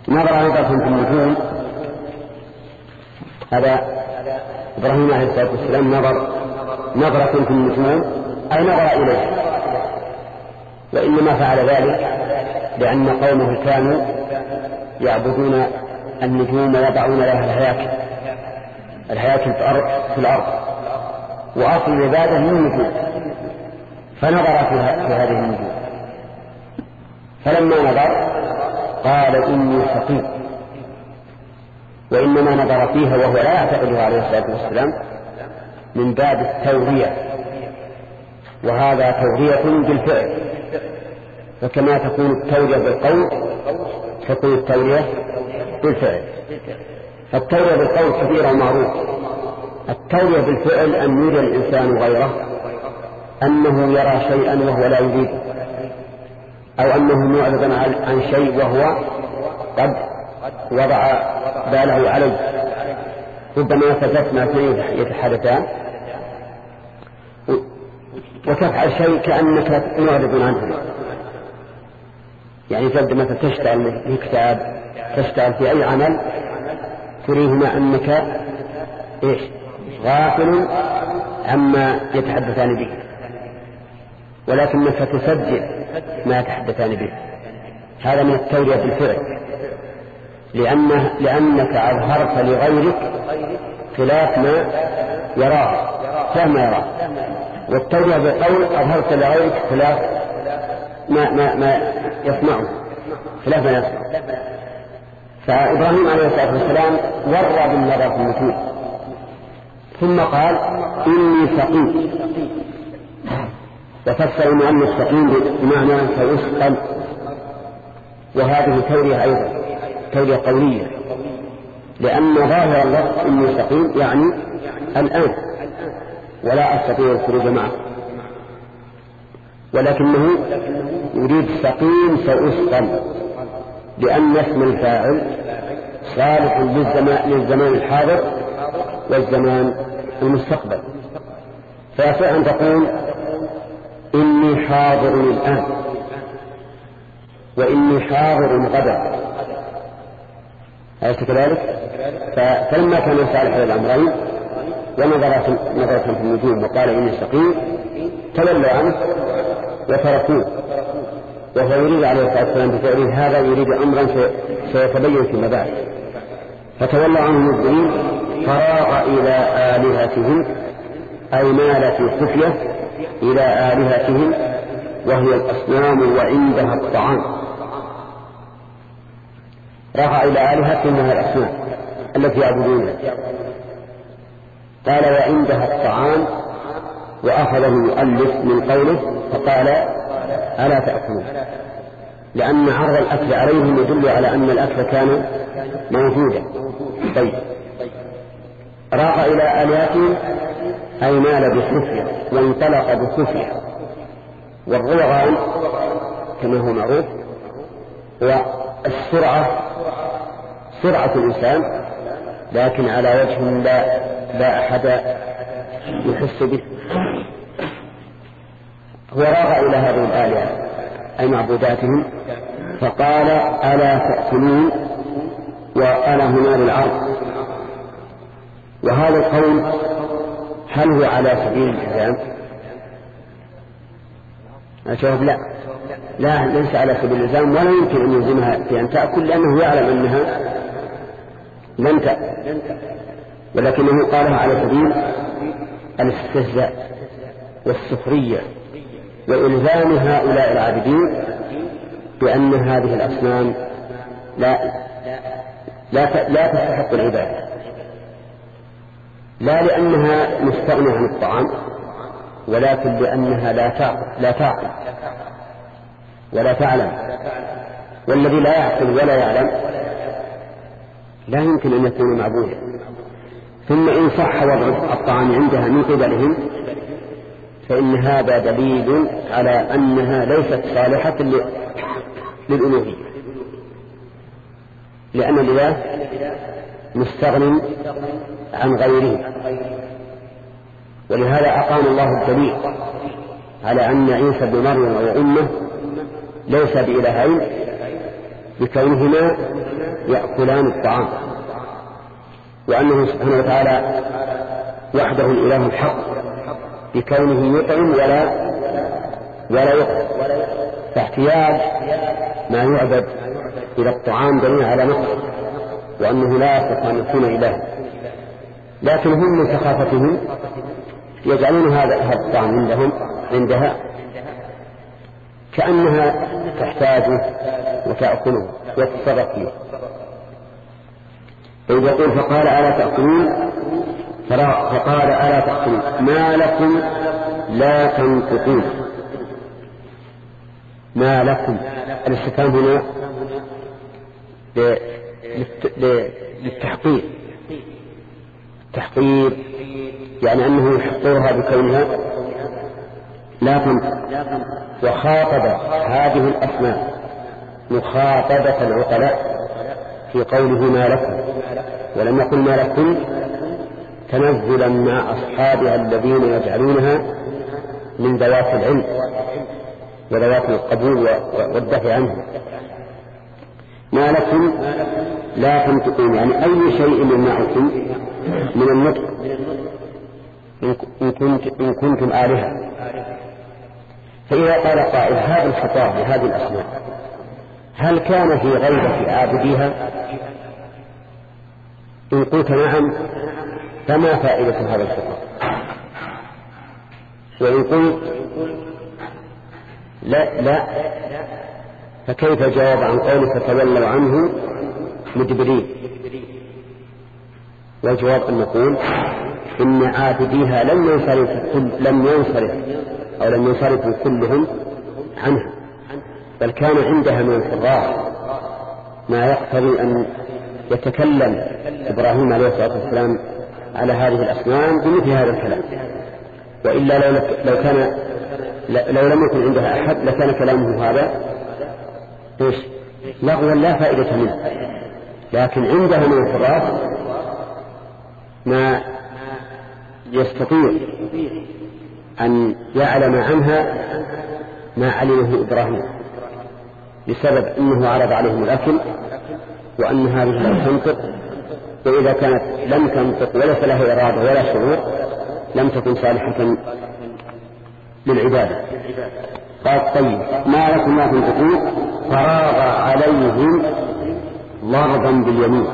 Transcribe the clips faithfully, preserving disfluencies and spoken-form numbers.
نظر نظرة في النجوم، هذا إبراهيم عليه الصلاة والسلام نظر نظرة في النجوم أي نظر إليه، وإنما فعل ذلك لأن قومه كانوا يعبدون النجوم ويضعون لها الهياكل الهياكل في الأرض، وأصل العبادة من النجوم، فنظر في هذه النجوم، فلما نظر قال إني سقيم، وإنما نظر فيها وهو لا يعتقدها عليه الصلاة والسلام من باب التورية، وهذا تورية بالفعل، فكما تكون التورية بالقول تكون التورية بالفعل. فالتورية بالقول كبيرة ومعروف، التورية بالفعل أن يرى الإنسان غيره أنه يرى شيئا وهو لا يريد، أو أنه معرض عن شيء وهو قد وضع باله عليه. ربما تجسنا اثنين يتحدثان وتفعل شيء كأنك معرض عنه، يعني تبدأ مثلا تشتغل في كتاب، تشتغل في أي عمل تريهما أنك إيش غافل عما يتحدثان به، ولكنك تسجل ما يتحدثان به. هذا من التورية بالفعل، لأنه لأنك أظهرت لغيرك خلاف ما يراه كما يراه، والتورية بالقول أظهرت لغيرك خلاف ما, ما, ما يسمعه خلاف ما يسمع. فإبراهيم عليه الصلاة والسلام ورى بالنظر في النجوم، ثم قال إني سقيم، وفسر المؤلف سقيم بمعنى فأسقل، وهذه تورية أيضا تورية قولية، لأن ظاهر اللفظ إني سقيم يعني الآن ولا أستطيع الخروج معه، ولكنه يريد سقيم سأسقل، لأن اسم الفاعل صالح للزمان, للزمان الحاضر والزمان المستقبل، فيصح أن تقول إني حاضر الآن وإني حاضر غدا، أليس كذلك؟ فلما كان صالح للأمرين ونظر نظرة في النجوم وقال إني سقيم تولوا عنه وتركوه، وهو يريد عليه الصلاة والسلام بفعله هذا يريد أمرا سيتبين فيما بعد، فتولى عنه مدبرين فراغ إلى آلهتهم، أي مال في خفية إلى آلهتهم وهي الأصنام وعندها الطعام. راغ إلى آلهتهم وهي الأصنام التي يعبدونها، قال وعندها الطعام، وأخذه المؤلف من قوله فقال ألا تأكلون، لأن عرض الأكل عليهم يدل على أن الأكل كان موجودا. طيب، راق إلى آلهتهم أي مال بخفية وانطلق بخفية، والروغان كما هو معروف والسرعة سرعة الإنسان، لكن على وجه لا, لا أحد يحس به. هو راغ إلى هذه الآلهة أي معبوداتهم فقال ألا تأكلون، وأنا هنا للعرض. وهذا القول هل هو على سبيل الإلزام؟ الجواب لا لا ليس على سبيل الإلزام، ولا يمكن أن يلزمها في أن تأكل، لأنه يعلم أنها لن تأكل، ولكنه قالها على سبيل الاستهزاء والسخرية وإلزام هؤلاء العابدين بأن هذه الأصنام لا لا لا تستحق العبادة، لا لأنها مستغنية عن الطعام، ولكن لأنها لا تعقل لا تعقل ولا تعلم، والذي لا يعقل ولا يعلم لا يمكن أن يكون معبودا. ثم إن صح وضع الطعام عندها من قبلهم فإن هذا دليل على أنها ليست صالحة للألوهية، لأن الإله مستغن عن غيره. ولهذا أقام الله الدليل على أن عيسى بن مريم وأمه ليس بإلهين، بكونهما يأكلان الطعام، وأنه سبحانه وتعالى وحده الإله الحق بكونه يطعم ولا ولا يطعم، فاحتياج ما يعبد إلى الطعام دليل على نقصه، وأنه لا يستطيع أن يكون إله. لكن هم من سخافتهم يجعلون هذا الطعام عندهم عندها كأنها تحتاجه وتأكله وتتصرف فيه. إذ يقول فقال ألا تأكلون، فقال ألا تأكلون ما لكم لا تنطقون. ما لكم الاستفهام هنا للتحقير، التحقير يعني أنه يحقرها بكونها لا تنطق. وخاطب هذه الأسماء مخاطبة العقلاء في قوله ما لكم، ولم يقل ما لكم تنزلا مع أصحابها الذين يجعلونها من ذوات العلم وذوات القبول والدفع عنه. ما لكم لا تنطقون يعني أي شيء يمنعكم من النطق إن, كنت إن كنتم آلهة. فإذا قال قائل هذا الخطاب لهذه الأسماء هل كان في غيبة عابديها؟ إن قلت نعم فما فائدة هذا الخطاب؟ وإن قلت لا لا فكيف جواب عن قوله فتولوا عنه مدبرين؟ والجواب أن نقول إن عابديها لم ينصرف لم ينصرف أو لم ينصرفوا كلهم عنها، بل كان عندها من الفراغ ما يقتضي أن يتكلم إبراهيم عليه الصلاة والسلام على هذه الأصنام بمثل هذا الكلام. وإلا لو, لو كان لو لم يكن عندها أحد لكان كلامه هذا إيش لغوا لا فائدة منه. لكن عندها من الفراغ ما يستطيع أن يعلم عنها ما علمه إبراهيم، بسبب أنه عرض عليهم الأكل وأن هذه لا تنطق، وإذا كانت لم تنطق وليس لها إرادة ولا شعور لم تكن صالحة للعبادة. قال طيب ما لكم لا تنطقون فراغ عليهم ضربا باليمين.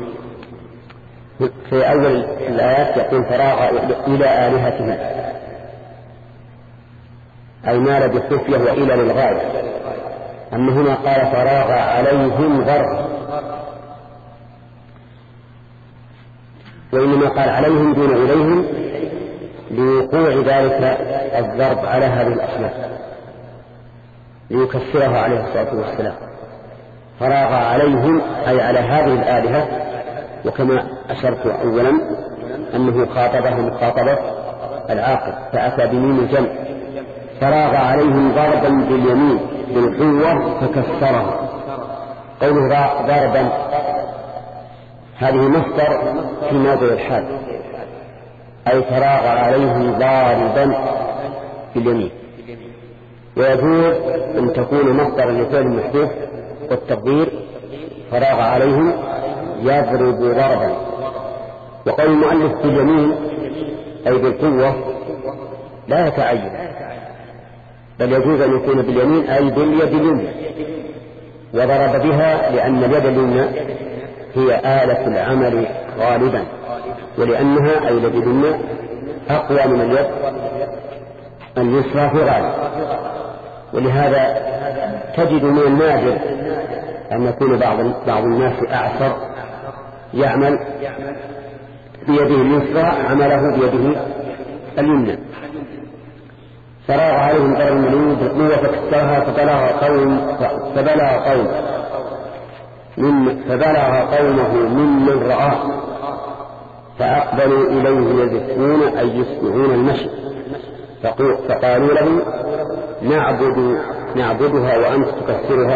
في أول الآيات يقول فراغ إلى آلهتهم أي مال بالخفية وإلى للغاية، أما هنا قال فراغ عليهم ضرب، وإنما قال عليهم دون إليهم لوقوع ذلك الضرب على هذه الأصنام ليكسرها عليه الصلاة والسلام. فراغ عليهم أي على هذه الآلهة، وكما أشرت أولا أنه خاطبهم مخاطبة العاقل فأتى بميم الجمع. فراغ عليهم ضربا باليمين بالقوة فكسرها. قوله ضربا هذه مصدر في موضع الحال، أي فراغ عليهم ضاربا باليمين. ويجوز أن تكون مصدرا لفعل محذوف والتقدير فراغ عليهم يضرب ضربا. وقول المؤلف باليمين أي بالقوة لا يتعين، بل يجوز أن يكون باليمين أي باليد اليمنى، وضرب بها لأن اليد اليمنى هي آلة العمل غالبا، ولأنها أي اليد اليمنى أقوى من اليد اليسرى في غالب. ولهذا تجد من النادر أن يكون بعض بعض الناس أعسر يعمل بيده اليسرى عمله بيده اليمنى. فراغ عليهم ضرب المنون بالقوة فكسرها فبلغ قوم فبلغ قوم من فبلغ قومه ممن رآه فأقبلوا إليه يزفون أي يسمعون المشي، فقالوا له نعبد نعبدها وأنت تكسرها.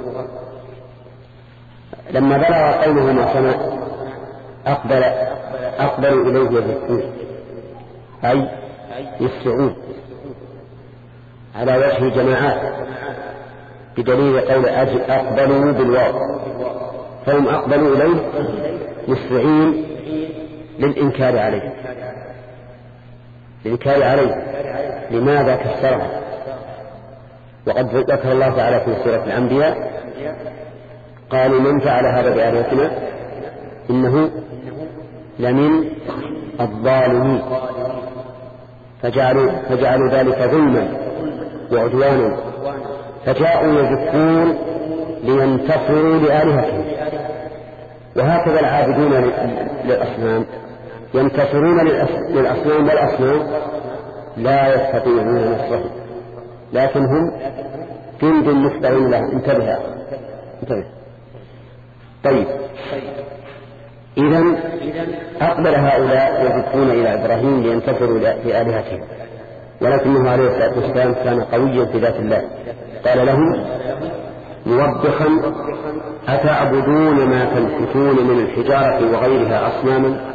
لما بلغ قومه ما سمع أقبل أقبلوا إليه يزفون أي يسمعون على وجه جماعات، بدليل قول أجل أقبلوا بالواو، فهم أقبلوا إليه مسرعين للإنكار عليه للإنكار عليه لماذا كسره؟ وقد ذكر الله تعالى في سورة الأنبياء قالوا من فعل هذا بآلهتنا إنه لمن الظالمين، فجعلوا, فجعلوا ذلك ظلما وعدوانا، فجاءوا يزفون لينتصروا لآلهتهم. وهكذا العابدون للأصنام ينتصرون للأصنام، والأصنام لا يستطيعون نصرهم، لكن هم جند مخضعون له. انتبه انتبه. طيب، إذن أقبل هؤلاء يزفون إلى إبراهيم لينتصروا لآلهتهم، ولكنه عليه الصلاة والسلام كان قويا في ذات الله. قال لهم موبخا أتعبدون ما تنحتون من الحجارة وغيرها أصناما؟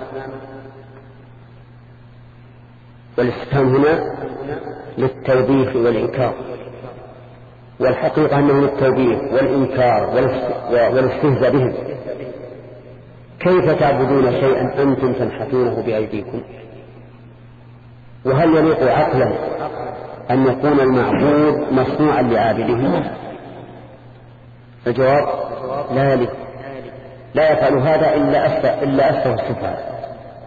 والاستفهام هنا للتوبيخ والإنكار، والحقيقة أنه للتوبيخ والإنكار والاستهزاء بهم. كيف تعبدون شيئا أنتم تنحتونه بأيديكم؟ وهل يليق عقلا أن يكون المعبود مصنوعا لعابده؟ الجواب لا يليق، لا يفعل هذا إلا أسفه إلا أسفه السفهاء.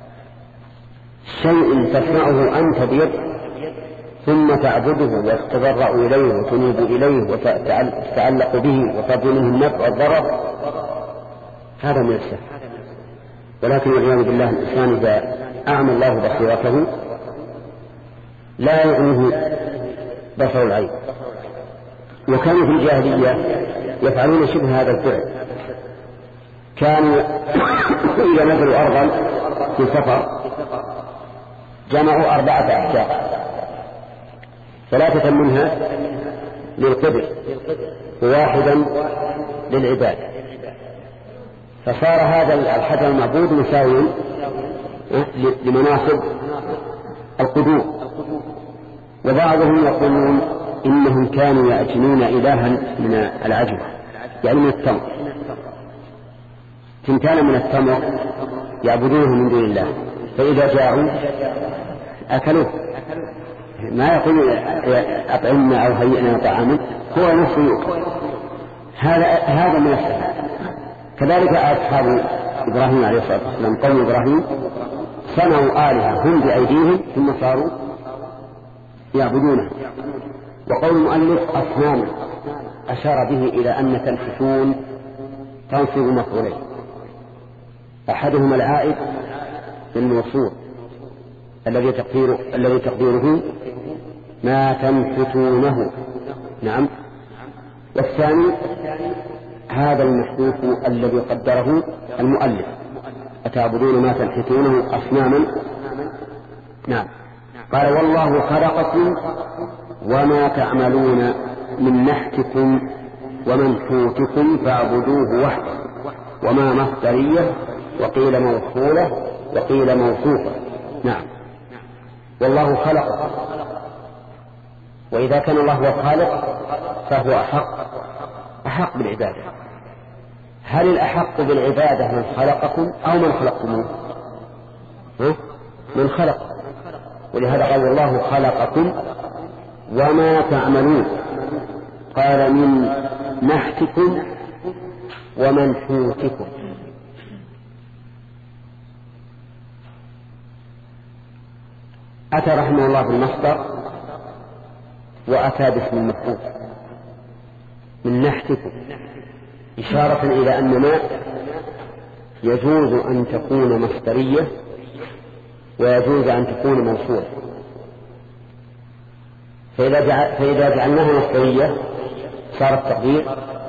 شيء تصنعه أنت بيدك ثم تعبده وتتضرع إليه وتنيب إليه وتتعلق به وترجو منه النفع والضرر، هذا من السفه. ولكن والعياذ بالله الإنسان إذا أعمى الله بصيرته لا يعنيه بصر العين. وكانوا في الجاهلية يفعلون شبه هذا الفعل. كانوا إذا نزلوا أرضا في سفر جمعوا أربعة أحجار، ثلاثة منها للقبر وواحدا للعباد، فصار هذا الحجر المعبود مساويا لمناصب القبور. وبعضهم يقولون إنهم كانوا يأجنون إلها من العجوة، يعني من التمر، تنتان من التمر يعبدونه من دون الله، فإذا جاءوا أكلوه. ما يقول أطعمنا أو هيئنا طعاما، هو نفسه يؤكل. هذا هذا من السفه. كذلك أصحاب إبراهيم عليه الصلاة والسلام قوم إبراهيم صنعوا آلهة هم بأيديهم ثم صاروا يعبدونه. وقول المؤلف أصناما أشار به إلى أن تنحتون تنصب مفعولين، أحدهما العائد للموصول الذي تقديره الذي تقديره ما تنحتونه، نعم، والثاني هذا المحذوف الذي قدره المؤلف أتعبدون ما تنحتونه أصناما. نعم. قال والله خلقكم وما تعملون من نحتكم ومنحوتكم فاعبدوه وحده، وما مصدرية وقيل موصولة وقيل موصوفة. نعم. والله خلقكم، وإذا كان الله هو الخالق فهو أحق أحق بالعبادة. هل الأحق بالعبادة من خلقكم أو من خلقتموه؟ من خلق. ولهذا قال الله خلقكم وما تعملون، قال من نحتكم ومنحوتكم. أتى رحمه الله بالمصدر وأتى باسم المفعول من نحتكم، إشارة إلى أن ما يجوز أن تكون مصدرية ويجوز أن تكون موصولة. فإذا, جعل فإذا جعلناها مصدرية صار التقدير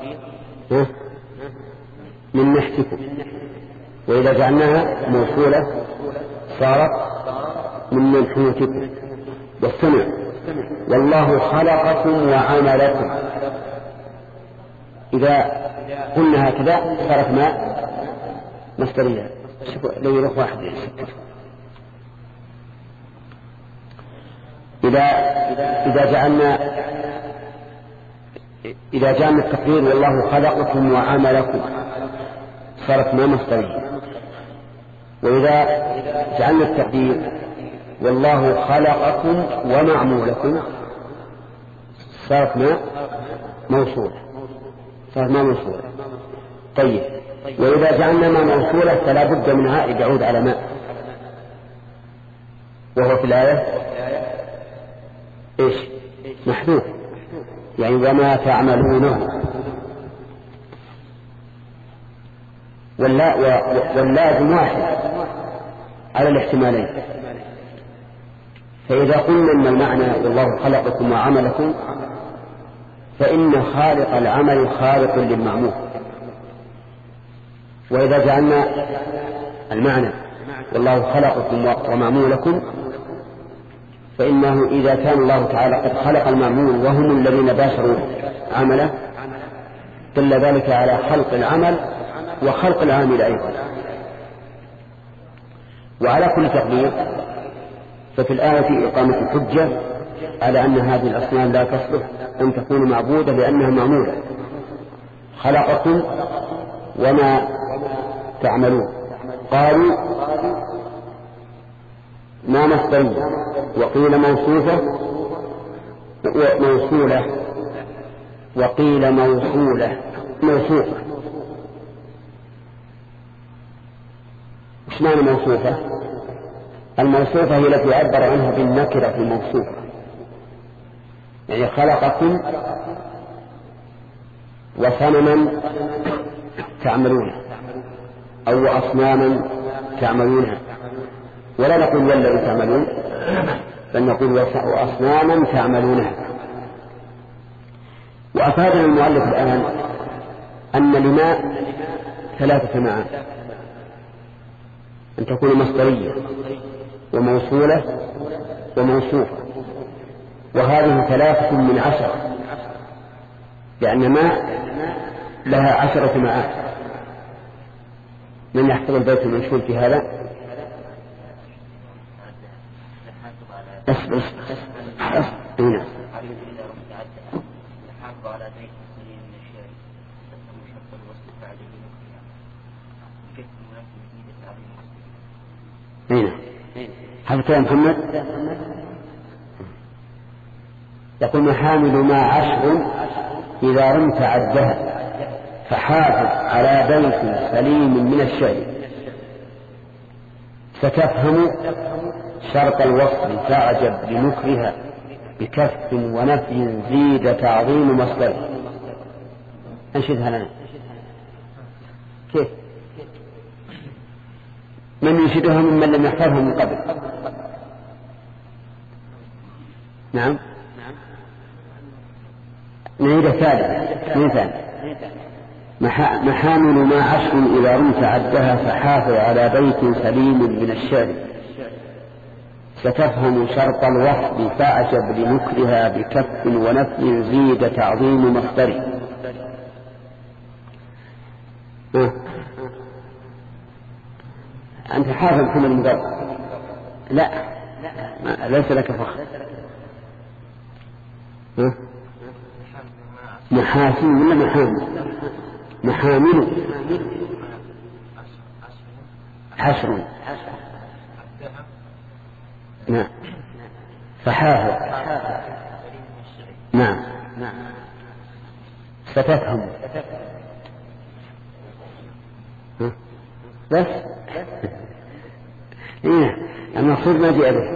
من نحتكم، وإذا جعلناها موصولة صارت من منحوتكم. والسمع والله خلقكم وعملكم، إذا قلنا هكذا صارت ما مصدرية. لو يروح واحد يسكت. إذا إذا جعلنا إذا جاءنا التقدير والله خلقكم وعملكم صارت ما مصدرية. وإذا جعلنا التقدير والله خلقكم ومعمولكم صارت ما موصولة صارت ما موصولة. طيب وإذا جعلنا ما موصولة فلا بد من عائد يعود على ما، وهو في الآية إيش محذوف، يعني وما تعملونه. واللازم واحد على الاحتمالين. فإذا قلنا أن المعنى والله خلقكم وعملكم فإن خالق العمل خالق للمعمول. وإذا جعلنا المعنى والله خلقكم ومعمولكم فإنه إذا كان الله تعالى قد خلق المعمول وهم الذين باشروا عمله دل ذلك على خلق العمل وخلق العامل أيضا. وعلى كل تقدير ففي الآية إقامة الحجة على أن هذه الأصنام لا تصلح أن تكون معبودة لأنها معمولة. خلقكم وما تعملون قالوا ما مصدرية، وقيل موصوفة موصولة وقيل موصولة موصوفة. وش معنى موصوفة؟ الموصوفة هي التي عبر عنها بالنكرة الموصوفة، يعني خلقكم وصنما تعملون أو أصناما تعملونها، ولا نقول والذي تعملون بل نقول وأصناما تعملونها. وأفادنا المؤلف الآن أن لما ثلاثة معاني، أن تكون مصدرية وموصولة وموصوفة، وهذه ثلاثة من عشرة، لأن ما لها عشرة معاني. من يحفظ البيت المنشور في هذا؟ أصبر أصبر هنا. هنا حفظت يا محمد؟ يقول محامل ما عشر إذا رمت عدها فحافظ على بيت سليم من الشيء ستفهم شرط الوصف فاعجب بمكرها بكف ونفي زيد تعظيم مصدره. أنشدها لنا كيف؟ من ينشدها ممن لم يحفظها من قبل؟ نعم نعيد ثالثا مثال محامل ما عشر إذا رمت عدها فحافظ على بيت سليم من الشعر ستفهم شرط الوحد فاعجب لمكرها بكف ونفي زيد تعظيم مصدره. أنت حافظ محمد المدرب؟ لا ليس لك فخر. محاسن ولا محامل؟ محامل حشر. نعم فحافظ. نعم ستفهم بس إيه المقصود ما جاء به.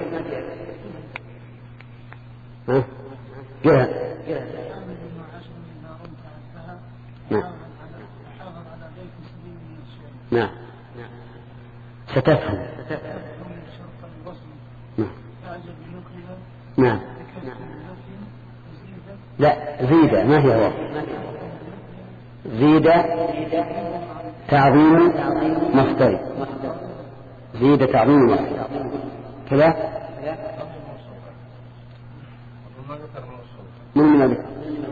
ها جهة. نعم نعم ستفهم. نعم لا زيد ما هي هو زيد تعظيم مصدر زيد تعظيم مصدر كذا. من من ذلك؟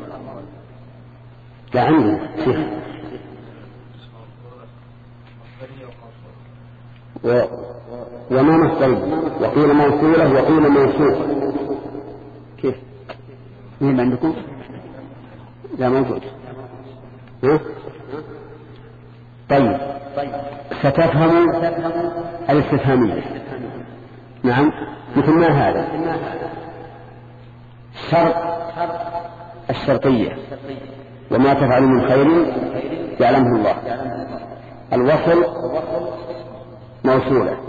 لا عندنا شيخ. و... وما مصدري وقيل موصولة وقيل موصول. كيف؟ مين عندكم؟ لا موجود. ها؟ طيب ستفهم الاستفهامية. نعم مثل ما هذا شرط الشرطية وما تفعل من خير يعلمه الله. الوصل موصولة.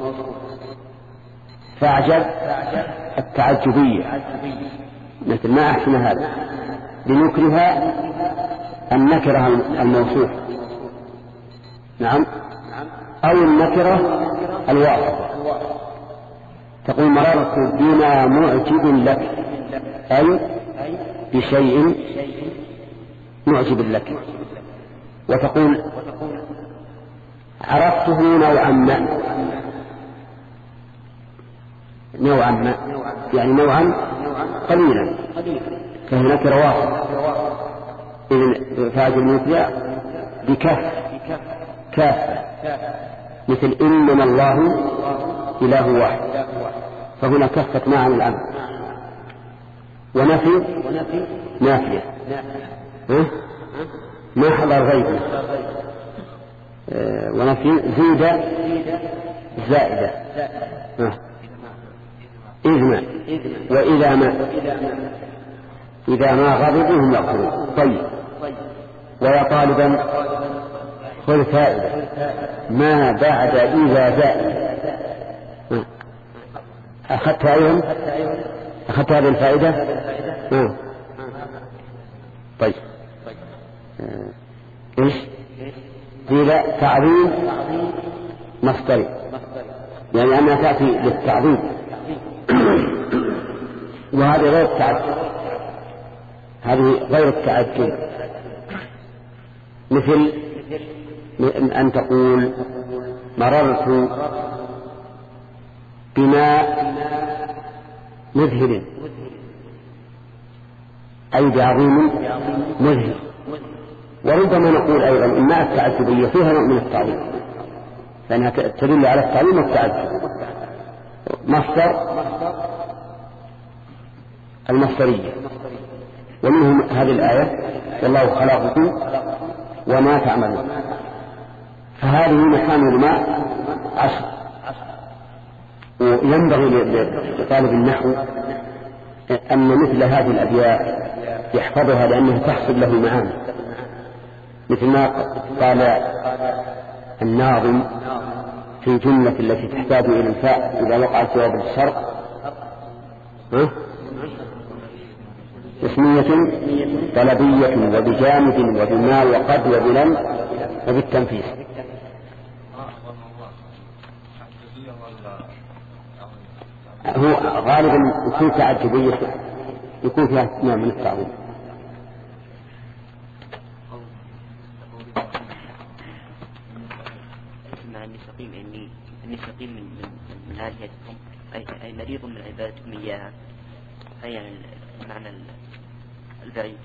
فاعجب التعجبية مثل ما أحسن هذا لنكره النكرة الموصوف. نعم أو النكرة الواصفة. تقول مررت بما معجب لك أي بشيء معجب لك. وتقول عرفته نوعا ما نوعا ما يعني نوعا قليلا فهي نكرة واصفة. إذن فاعل المثنى بكف كافة مثل إنما الله إله واحد فهنا كفت معا الأمر. ونفي نافية ما حضر غيبه. أه ونفي زيد زائدة. أه إذ ما وإذا ما إذا ما غضبوا هم يغفرون. طيب ويا طالبا خذ فائدة ما بعد إذا زائد. أه أخذت أيضا أخذت هذه الفائدة. أه طيب أه إيش زيد تعظيم مصدري يعني أنها تأتي للتعظيم وهذه غير التعجب. هذه غير التعجب مثل أن تقول مررت بماء مذهل أي بعظيم مذهل. وربما نقول أيضا إن التعجبية فيها نوع من التعظيم لأنها تدل على التعظيم والتعجب. مصدر المصدرية ومنهم هذه الآية والله خلقكم وما تعملون. فهذه مكان الماء عشر. وينبغي لطالب النحو أن مثل هذه الأبيات يحفظها لأنها تحصل له معاني مثل ما قال الناظم في الجملة التي تحتاج إلى الفاء إذا وقع الجواب الشرط اسمية طلبية وبجامد وبما وقد وبلم وبالتنفيذ. هو غالبا يكون تعجبية يكون فيها نوع من التعظيم. مع النسقيم إني النسقيم من من آلهتكم أي أي مريض من عبادتكم إياها أي معنى البعيد.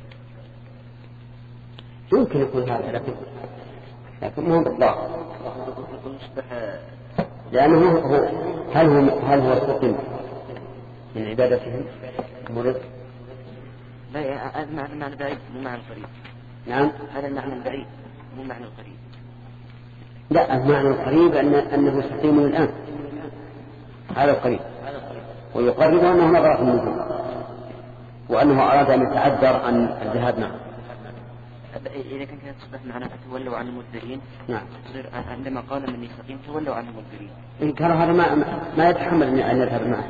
يمكن يكون هذا لكن لكن مو بالضبط لأنه هو هل هو هل هو السقيم من عبادتهم مرض؟ لا هذا معنى معنى بعيد مو معنى القريب. نعم هذا المعنى البعيد مو معنى القريب. لا المعنى القريب أن أنه سقيم الآن هذا القريب ويقرب أنه نظرة منه وأنه أراد أن يتعذر عن الذهاب معه. إذا كان كانت تصبح معناها تولوا عن المدبرين. نعم. تصير عندما قال من يستقيم تولوا عن المدبرين. إن كان هذا ما ما يتحمل أن يذهب معه.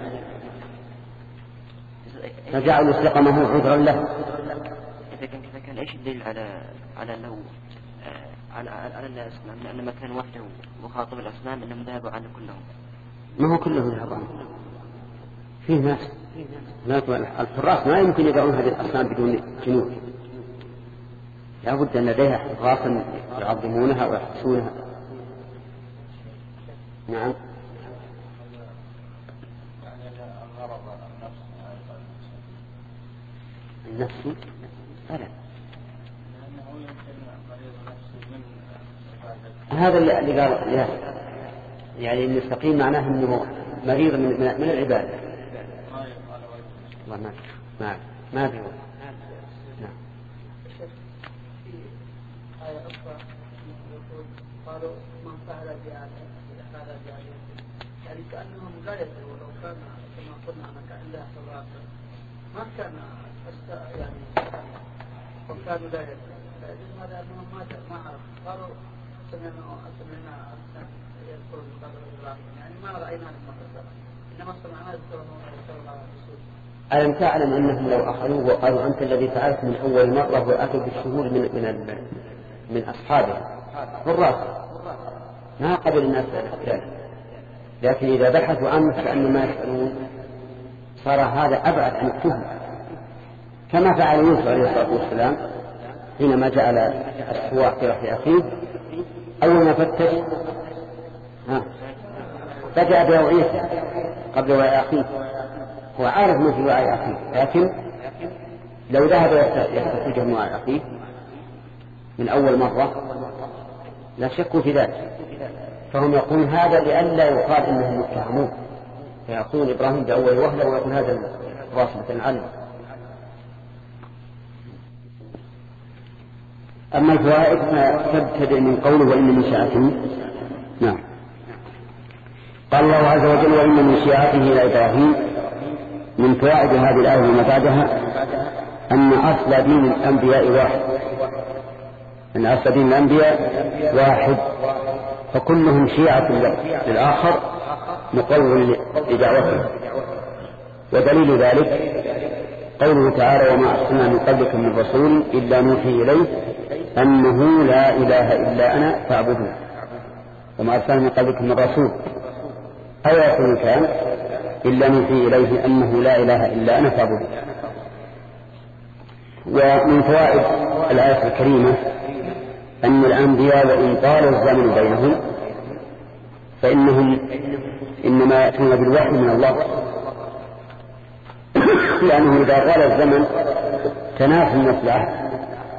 فجعلوا استقامه عذرا له. إذا كان كذا كان إيش الدليل على على أنه على على الناس لما كان وحده وخاطب الأصنام أنهم ذهبوا عنه كلهم. ما هو كلهم ذهبوا عنه. فيه ناس. الحراس ما يمكن يدعون هذه الأصنام بدون جنود. لا بد أن لديها حراسا يعظمونها ويحسونها. نعم. النفس فلا هذا اللي قال يعني أن يستقيم معناه أنه مريض من, من العبادة. ما ما ما في نعم. قالوا من فعل بهذا هذا بهذا يعني كأنهم لا يدروا لو كان كما قلنا أنك عندها صلاة ما كان يعني وكانوا لا يدروا لماذا أنهم ما ما عرفوا قالوا سمعنا سمعنا يذكر القدر إبراهيم يعني ما رأينا المقصد إنما سمعنا يذكر الله رسول. ألم تعلم أنهم لو أخذوه وقالوا أنت الذي فعلت من أول مرة وأتوا بالشهود من من من أصحابه حراس ما قبل الناس ذلك، لكن إذا بحثوا عنه كأن ما يسألون صار هذا أبعد عن التهم، كما فعل يوسف عليه الصلاة والسلام حينما جعل السواع في رحل أخيه أول ما فتش ها فجأة بوعيته قبل وعي أخيه، هو عارف ما في وعي أخيه، لكن لو ذهب يستخرجه من وعي أخيه من أول مرة لا شكوا في ذلك، فهم يقول هذا لئلا يقال إنهم متهمون، فيقول إبراهيم بأول وهلة ويقول هذا واصلة العلم. أما الفوائد فتبتدئ من قوله وإن من شيعته. نعم. قال الله عز وجل وإن من شيعته لإبراهيم. من فوائد هذه الآية وما بعدها أن أصل دين الأنبياء واحد، أن أصل دين الأنبياء واحد، فكلهم شيعة للآخر مقر لدعوته. ودليل ذلك قوله تعالى وما أرسلنا من قبلك من رسول إلا نوحي إليه أنه لا إله إلا أنا فاعبدون. وما أرسلنا من قبلك من رسول أو يقول كان إلا نوحي إليه أنه لا إله إلا أنا فاعبدون. ومن فوائد الآية الكريمة أن الأنبياء وإن طال الزمن بينهم فإنهم إنما يأتون بالوحي من الله، لأنه إذا طال الزمن تنافى الناس العهد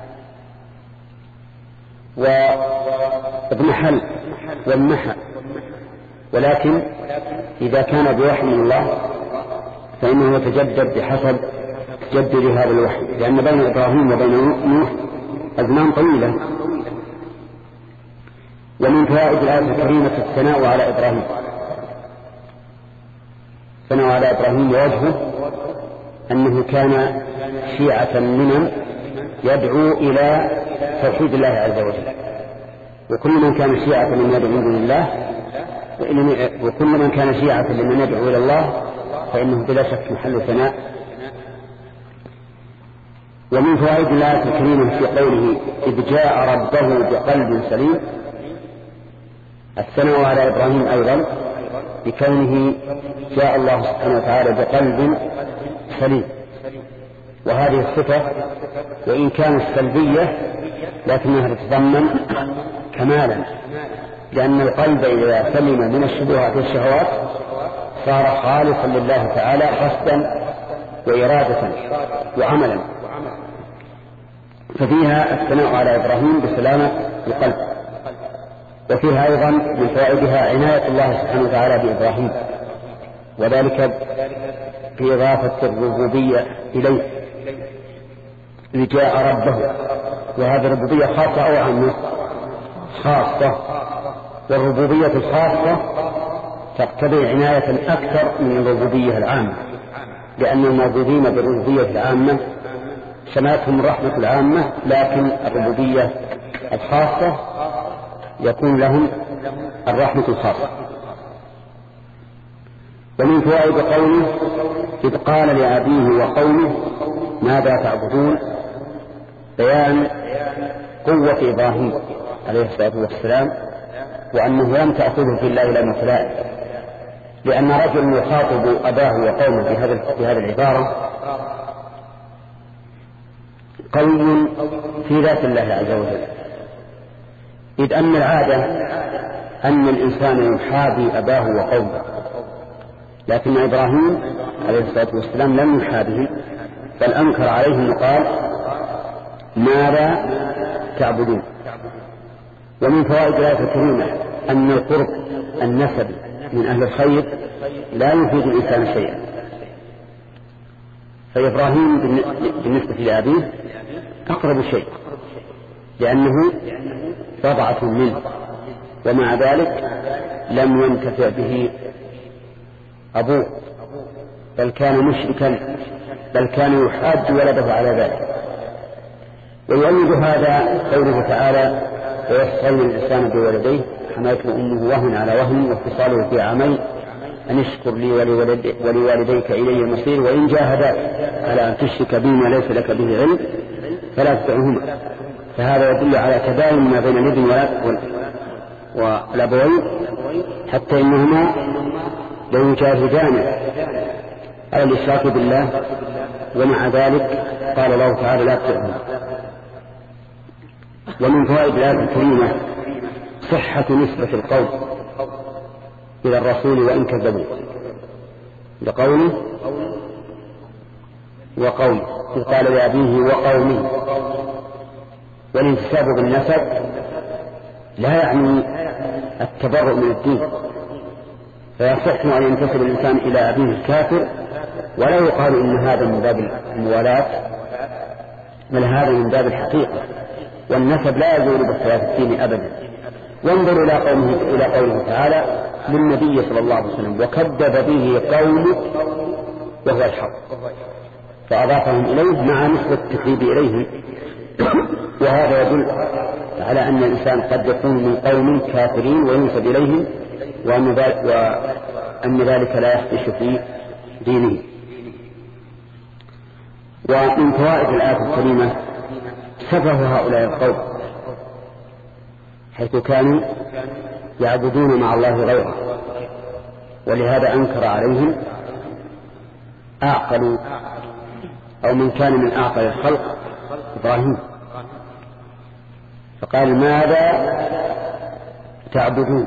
واضمحل وانمحى، ولكن إذا كان بوحي من الله فإنه يتجدد بحسب تجدد هذا الوحي، لأن بين إبراهيم وبين نوح أزمان طويلة. ومن فوائد الآية الكريمة الثناء على إبراهيم، الثناء على إبراهيم ووجهه أنه كان شيعة ممن يدعو إلى توحيد الله عز وجل، وكل من كان شيعة لمن يدعو من دون الله وكل من كان شيعة لمن يدعو إلى الله فإنه بلا شك محل ثناء. ومن فوائد الآية الكريمة في قوله إذ جاء ربه بقلب سليم الثناء على إبراهيم أيضا بكونه جاء الله سبحانه وتعالى بقلب سليم، وهذه الصفة وإن كانت سلبية لكنها تتضمن كمالا، لأن القلب إذا سلم من الشبهات والشهوات صار خالصا لله تعالى قصدا وإرادة وعملا، ففيها الثناء على إبراهيم بسلامة القلب. وفيها أيضا من فوائدها عناية الله سبحانه وتعالى بإبراهيم، وذلك بإضافة الربوبية إليه لجاء ربه، وهذه الربوبية خاصة أو عامة؟ خاصة، والربوبية الخاصة تقتضي عناية أكثر من الربوبية العامة، لأن الموجودين بالربوبية العامة سماتهم الرحمة العامة، لكن الربوبية الخاصة يكون لهم الرحمة الخاصة. ومن فوائد قوله إذ قال لأبيه وقومه ماذا تعبدون بيان قوة إبراهيم عليه الصلاة والسلام، وأنه لم تأخذه في الله لومة لائم، لأن رجل يخاطب أباه وقومه بهذه العبارة قوي في ذات الله عز وجل، إذ أن العادة أن الإنسان يحابي أباه وقومه، لكن إبراهيم عليه الصلاة والسلام لم يحابه بل أنكر عليهم وقال ماذا تعبدون. ومن فوائد الآية الكريمة أن القرب النسبي من أهل الخير لا يفيد الإنسان شيئا، فإبراهيم بالنسبة لأبيه أقرب شيء، لأنه بضعة منه ومع ذلك لم ينتفع به أبوه، بل كان مشركا، بل كان يحاج ولده على ذلك. ويؤيد هذا قوله تعالى: ويصل الإنسان بولديه حملته أمه وهن على وهن وفصاله في عامين أن اشكر لي ولوالديك إلي المصير وإن جاهداك على أن تشرك بي ما ليس لك به علم فلا تطعهما. فهذا يدل على تباين ما بين الابن والأبوين، حتى إنهما ليجاهدان على الإشراك بالله، ومع ذلك قال الله تعالى: لا تطعهما. ومن فوائد الآية الكريمة صحة نسبة القول إلى الرسول وإن كذبوا، لقوله وقومه، إذ قال لأبيه وقومه. والانتساب بالنسب لا يعني التبرؤ من الدين، فيصح أن ينتسب الإنسان إلى أبيه الكافر ولا يقال إن هذا من باب الموالاة، بل هذا من باب الحقيقة، والنسب لا يزول باختلاف الدين أبدا. وانظروا إلى قوله, إلى قوله تعالى للنبي صلى الله عليه وسلم: وكذب به قومك وهو الحق، فأضافهم إليه مع نسبة التكذيب إليه. وهذا يدل على أن الإنسان قد يكون من قوم كافرين وينسب إليهم، وأن ذلك لا يخدش في دينه. ومن فوائد الآية الكريمة سفه هؤلاء القوم، حيث كانوا يعبدون مع الله غيره، ولهذا أنكر عليهم أعقل أو من كان من أعقل الخلق إبراهيم، فقال: ماذا تعبدون؟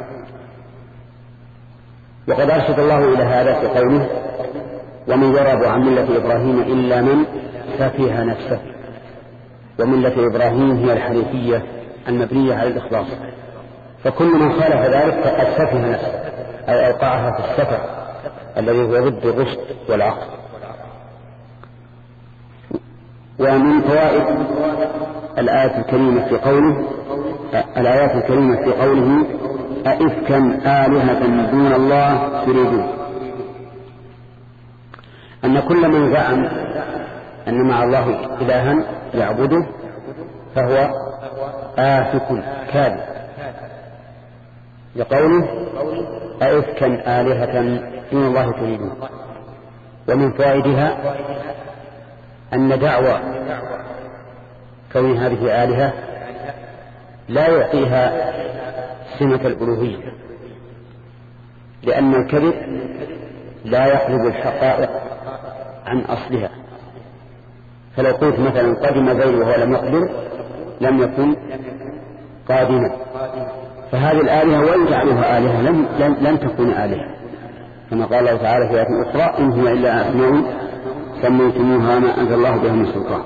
وقد أرشد الله إلى هذا في قوله: ومن يرغب عن ملة إبراهيم إلا من سفه نفسه. وملة إبراهيم هي الحنيفية المبنية على الإخلاص، فكل من خالف ذلك فقد سفه نفسه، أي أوقعها في السفه الذي هو ضد الرشد والعقل. ومن فوائد الآية الكريمة في قوله الآيات الكريمة في قوله: أئفكا آلهة دون الله تريدون، أن كل من زعم أن مع الله إلها يعبده فهو آفك كاذب، لقوله: أئفكا آلهة دون الله تريدون. ومن فوائدها أن دعوى كون هذه آلهة لا يعطيها سمة الألوهية، لأن الكذب لا يقلب الحقائق عن أصلها. فلو قلت مثلا قدم زيد وهو لم يقدم لم يكن قادما، فهذه الآلهة وإن جعلوها آلهة لن, لن, لن تكون آلهة، كما قال الله تعالى في آية أخرى: إن هو إلا أسماء سميتموها ما أنزل الله بها من سلطان.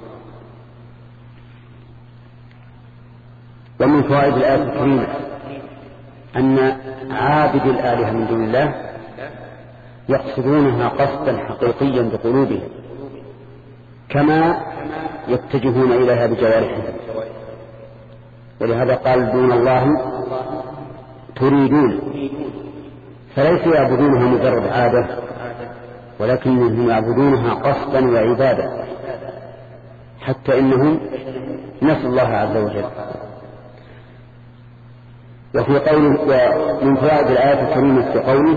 ومن فوائد الآية الكريمة أن عابد الآلهة من دون الله يقصدونها قصدا حقيقيا بقلوبهم، كما يتجهون إليها بجوارحهم، ولهذا قال: دون الله تريدون، فليسوا يعبدونها مجرد عادة، ولكنهم يعبدونها قصدا وعبادة، حتى إنهم نسوا الله عز وجل. وفي قوله ومن فوائد الآية الكريمة في قوله: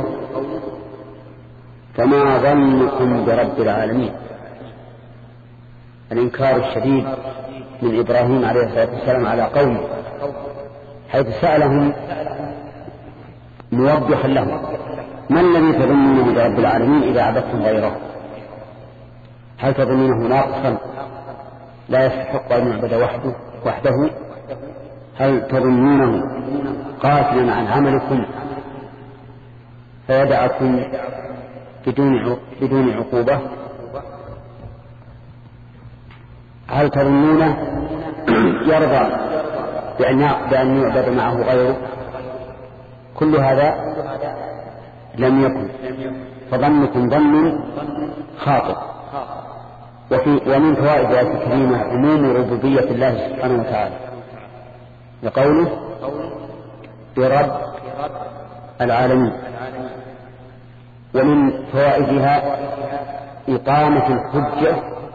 فما ظنكم برب العالمين، الإنكار الشديد من إبراهيم عليه الصلاة والسلام على قومه، حيث سألهم موضحا لهم: ما الذي تظنونه برب العالمين إذا عبدتم غيره؟ هل تظنونه ناقصا لا يستحق أن يعبد وحده وحده؟ هل تظنونه قاتلا عن عملكم فيدعكم بدون بدون عقوبة؟ هل تظنونه يرضى بأن يعبد معه غيره؟ كل هذا لم يكن، فظنكم ظن خاطئ. وفي ومن فوائد الآية الكريمة عموم ربوبية الله سبحانه وتعالى، لقوله: برب العالمين. ومن فوائدها إقامة الحجة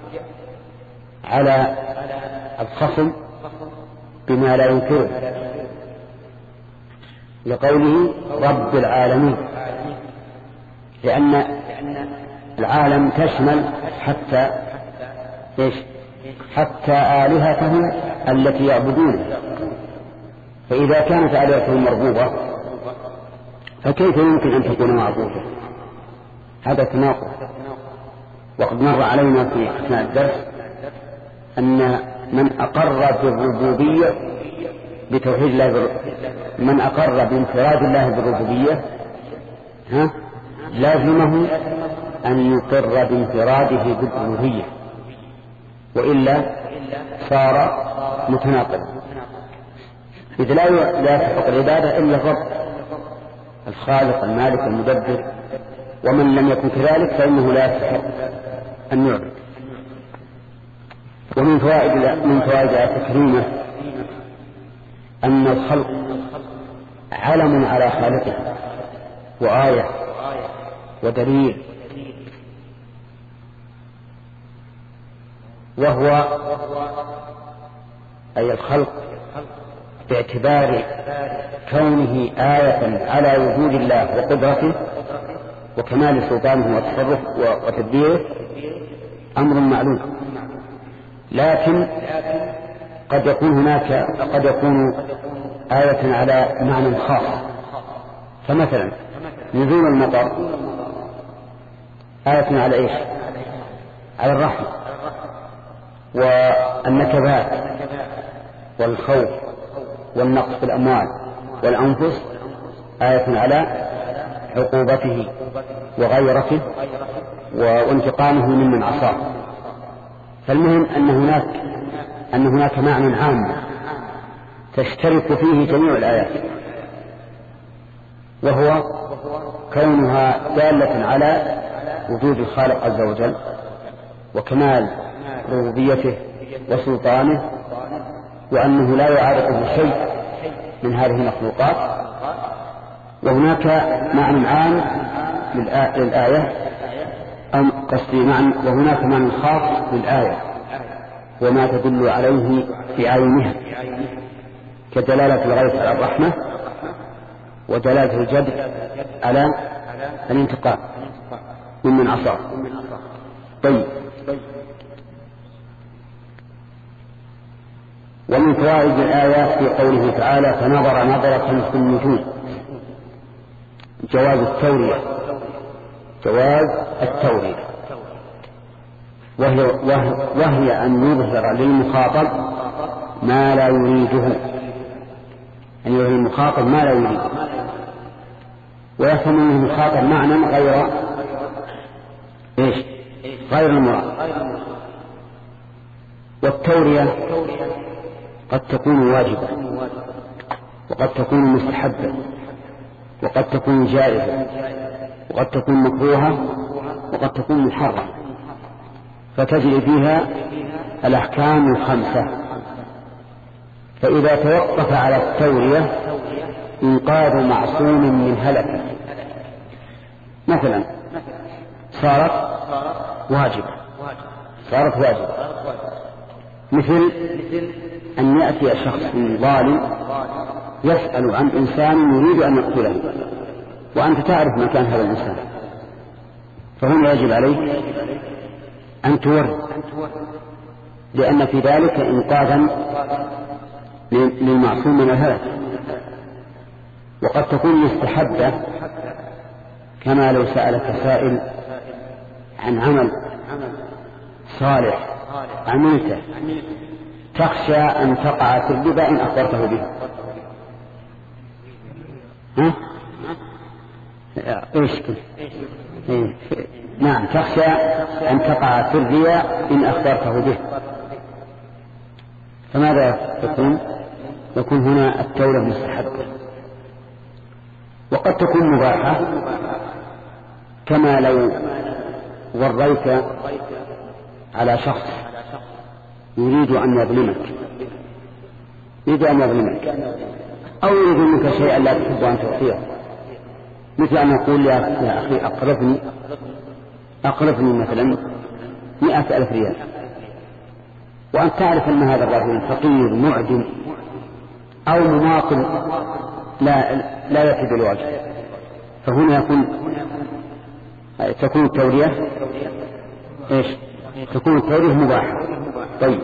على الخصم بما لا ينكره، لقوله رب العالمين، لأن العالم تشمل حتى إيش؟ حتى آلهتهم التي يعبدون. فإذا كانت آلهتهم مربوبة فكيف يمكن أن تكون معبودة؟ هذا تناقض. وقد مر علينا في أثناء الدرس أن من أقر بالربوبية بتوحيد الله، من أقر بانفراد الله بالربوبية ها لازمه أن يقر بانفراده بالألوهية، وإلا صار متناقضا، إذ لا يستحق العبادة إلا الرب الخالق المالك المدبر، ومن لم يكن كذلك فإنه لا يستحق أن يعبد. ومن فوائد من فوائد التكريمة أن الخلق علم على خالقه وآية ودليل، وهو أي الخلق باعتبار كونه آية على وجود الله وقدرته وكمال سلطانه وتصرف وتدبيره أمر معلوم، لكن قد يكون هناك قد يكون آية على معنى خاص. فمثلا نزول المطر آية على إيش؟ على الرحمة، والنكبات والخوف والنقص في الأموال والأنفس آية على عقوبته وغيرته وانتقامه ممن عصاه. فالمهم أن هناك أن هناك معنى عام تشترك فيه جميع الآيات، وهو كونها دالة على وجود الخالق عز وجل وكمال ربوبيته وسلطانه، وأنه لا يعارضه شيء من هذه المخلوقات. وهناك معنى عام للآية أم قصدي معنى وهناك معنى خاص للآية وما تدل عليه بعينها، كدلالة الغيث على الرحمة ودلالة الجد على الانتقام ممن عصاه. طيب، ومن فوائد الآيات في قوله تعالى فنظر نظرة في النجوم جواز التورية، جواز التورية وهي, وهي أن يظهر للمخاطب ما لا يريده، أن يظهر المخاطب ما لا يريده، ويفهم منه المخاطب معنى غير إيش؟ غير المراد. والتورية قد تكون واجبة وقد تكون مستحبة وقد تكون جائزة وقد تكون مكروهة وقد تكون محرمة، فتجري فيها الأحكام الخمسة. فإذا توقف على التورية إنقاذ معصوم من هلكة مثلا صارت واجبة صارت واجبة مثل أن يأتي شخص ظالم يسأل عن إنسان يريد أن يقتله وأنت تعرف مكان هذا الإنسان، فهنا يجب عليه أن تورد، لأن في ذلك إنقاذا للمعصوم من الهلاك. وقد تكون مستحبة كما لو سألك سائل عن عمل صالح عملته تخشى أن تقع في الربا إن أخبرته به. ها؟ إيش إيه؟ نعم، تخشى أن تقع في الرياء إن أخبرته به. فماذا يكون؟ يكون هنا التورة مستحبة. وقد تكون مباحة كما لو وريت على شخص يريد أن يظلمك يريد أن يظلمك أو يريد منك شيئا لا تحب أن تعطيه، مثل أن يقول يا أخي أقرضني أقرضني مثلا مئة ألف ريال، وأن تعرف أن هذا الرجل فقير معدم أو مماطل لا لا يفيد الواجب، فهنا يكون تكون التورية إيش؟ تكون التورية مباحة. طيب،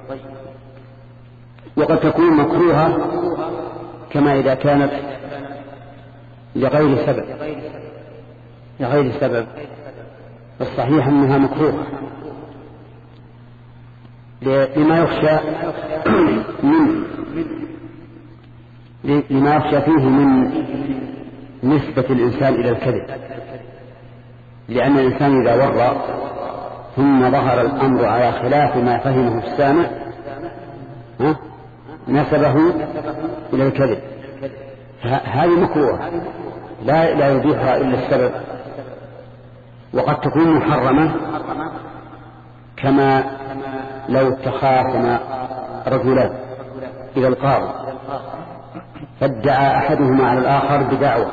وقد تكون مكروهة كما إذا كانت لغير سبب لغير سبب الصحيح أنها مكروهة لما يخشى من لما يخشى فيه من نسبة الإنسان إلى الكذب، لأن الإنسان إذا ورى ثم ظهر الأمر على خلاف ما فهمه السامع نسبه إلى الكذب، هذه مكروهة لا لا يبيحها إلا السبب. وقد تكون محرمة كما لو تخاصم رجلان إلى القاضي فادعى أحدهما على الآخر بدعوة،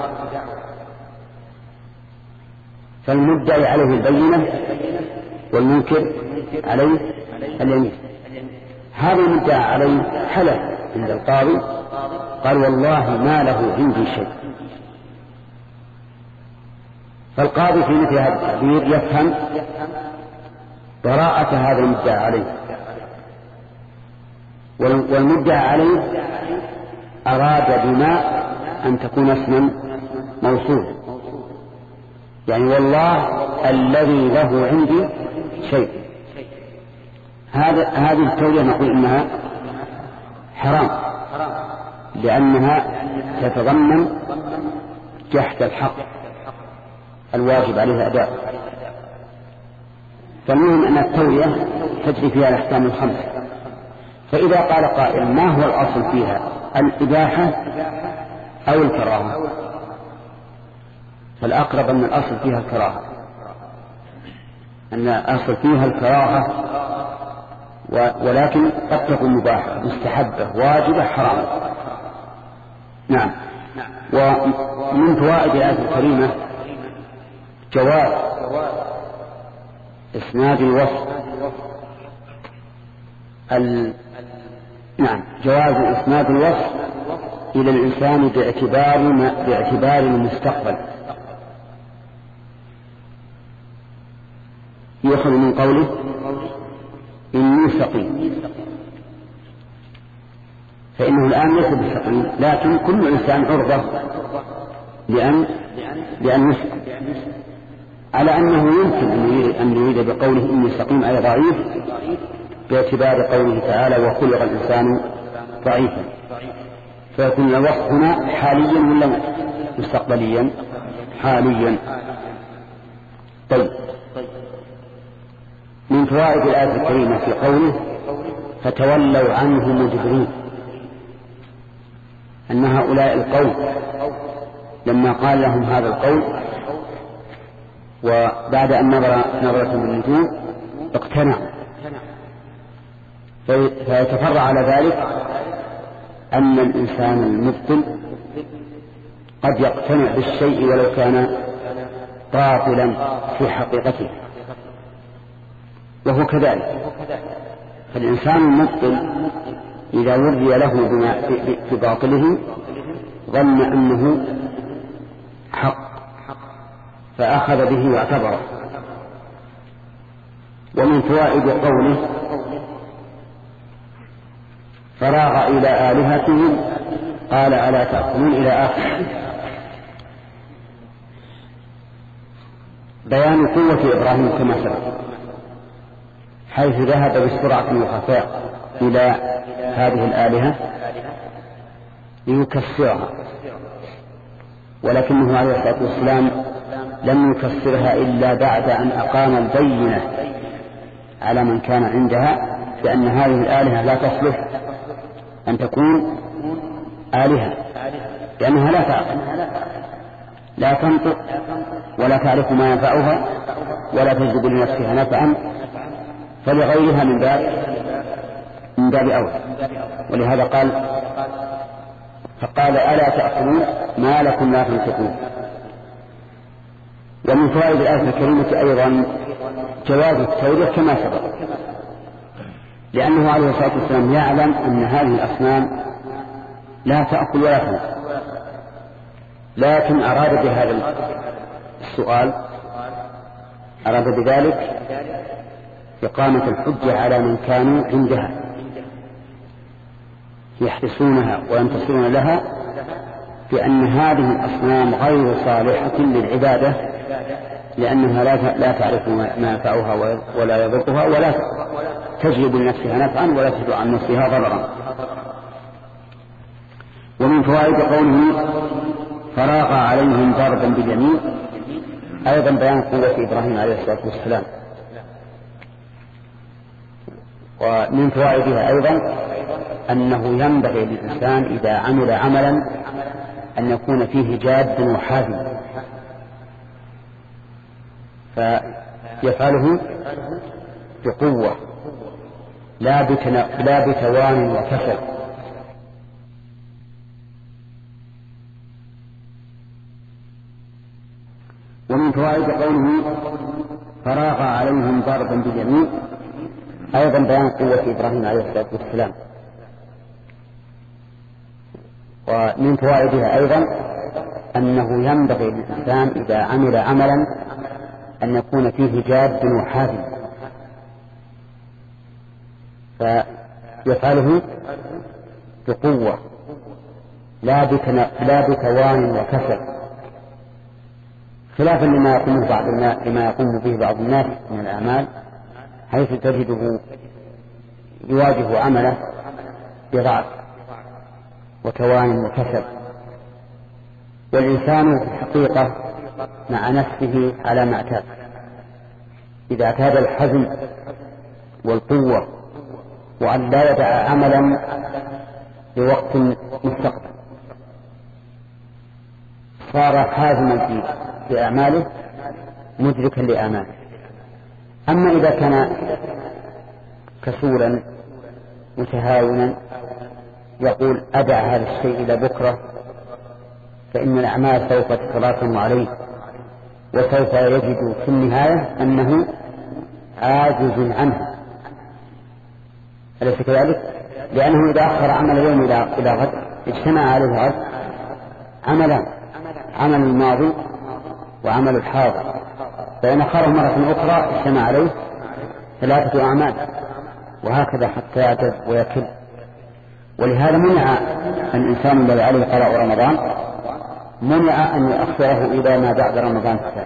فالمدعي عليه البينة والمنكر عليه اليمين. هذا المدعى عليه حلف عند القاضي قال والله ما له عندي شيء، فالقاضي في مثل هذا التعبير يفهم براءة هذا المدعى عليه، والمدعى عليه أراد بما أن تكون اسما موصول، يعني والله الذي له عندي شيء. هذا هذه التورية نقول إنها حرام لأنها تتضمن جحد الحق الواجب عليه أداء. فالمهم أن التورية تجري فيها الأحكام الخمسة. فإذا قال قائل ما هو الأصل فيها، الإباحة أو الكراهة؟ فالأقرب أن الأصل فيها الكراهة، أن الأصل فيها الكراهة، ولكن قد تكون مباحة مستحبة واجبة حرام. نعم. ومن فوائد الآية الكريمة جواز إسناد الوصف ال... نعم جواز إسناد الوصف إلى الإنسان باعتبار ما... باعتبار المستقبل. يؤخذ من قوله إني سقيم، فإنه الآن ليس بسقيم، لكن كل إنسان عرضة لأن لأن يسقم، على أنه يمكن أن يريد بقوله إني سقيم أي ضعيف باعتبار قوله تعالى وخلق الإنسان ضعيفا، فيكون الوصف هنا حاليا ولا مستقبليا؟ حاليا. طيب، من فوائد الآية الكريمة في قوله فتولوا عنه مدبرين، أن هؤلاء القوم لما قال لهم هذا القول وبعد أن نظر نظرة من النجوم اقتنع، فيتفرع على ذلك أن الإنسان المبطل قد يقتنع بالشيء ولو كان باطلا في حقيقته، وهو كذلك. فالإنسان المبطل إذا وري له بما في باطله ظن أنه حق فأخذ به واعتبره. ومن فوائد قوله فراغ إلى آلهتهم قال ألا تأكلون إلى آخر، بيان قوة إبراهيم كما سبق، حيث ذهب بسرعة وخفاء إلى هذه الآلهة ليكسرها، ولكنه عليه الصلاة والسلام لم يكسرها إلا بعد أن أقام البينة على من كان عندها بأن هذه الآلهة لا تصلح أن تكون آلهة، لأنها لا تعقل، لا تنطق ولا تعرف ما ينفعها ولا تجلب لنفسها نفعا، فلغيرها من باب من باب أول. ولهذا قال فقال ألا تأكلون ما لكم لا تنطقون. ومن فوائد الآية الكريمة أيضا جواز التورية كما سبق، لأنه عليه الصلاة والسلام يعلم أن هذه الأصنام لا تأكل ولا تنطق، لكن أراد بهذا السؤال أراد بذلك إقامة الحجة على من كانوا عندها يحرسونها وينتصرون لها بأن هذه الأصنام غير صالحة للعبادة، لأنها لا تعرف ما ينفعها ولا يضرها، ولا تجلب لنفسها نفعا ولا تجلب عن نفسها ضررا. ومن فوائد قوله فراغ عليهم ضربا باليمين أيضا بيان قوة إبراهيم عليه الصلاة والسلام. ومن فوائدها أيضا أنه ينبغي للإنسان إذا عمل عملا أن يكون فيه جاد وحازم، فيفعله بقوة لا بتوان وكسل. ومن فوائد قوله فراغ عليهم ضربا باليمين أيضا بيان قوة إبراهيم عليه الصلاة والسلام. ومن فوائدها أيضا أنه ينبغي للإنسان إذا عمل عملا أن يكون فيه جاد وحازم، فيفعله بقوة لا بتوان وكسل، خلافا لما يقوم بعض الناس لما يقوم به بعض الناس من الأعمال، حيث تجده يواجه عمله بضعف وتوان وكسل. والإنسان في الحقيقة مع نفسه على ما اعتاد، إذا اعتاد الحزم والقوة وأن لا يدع عملا لوقت مستقبل صار حازما في أعماله مدركا لأعماله. أما إذا كان كسولا متهاونا يقول أدع هذا الشيء إلى بكرة فإن الأعمال سوف تتراكم عليه وسوف يجد في النهاية أنه عاجز عنه، أليس كذلك؟ لأنه إذا أخر عمل اليوم إلى غد اجتمع عليه غد عملان، عمل الماضي وعمل الحاضر، فإن أخره مرة أخرى اجتمع عليه ثلاثة أعمال، وهكذا حتى يعجز ويكل. ولهذا منع الإنسان الذي عليه قضاء رمضان منع أن يؤخره إلى ما بعد رمضان الثاني.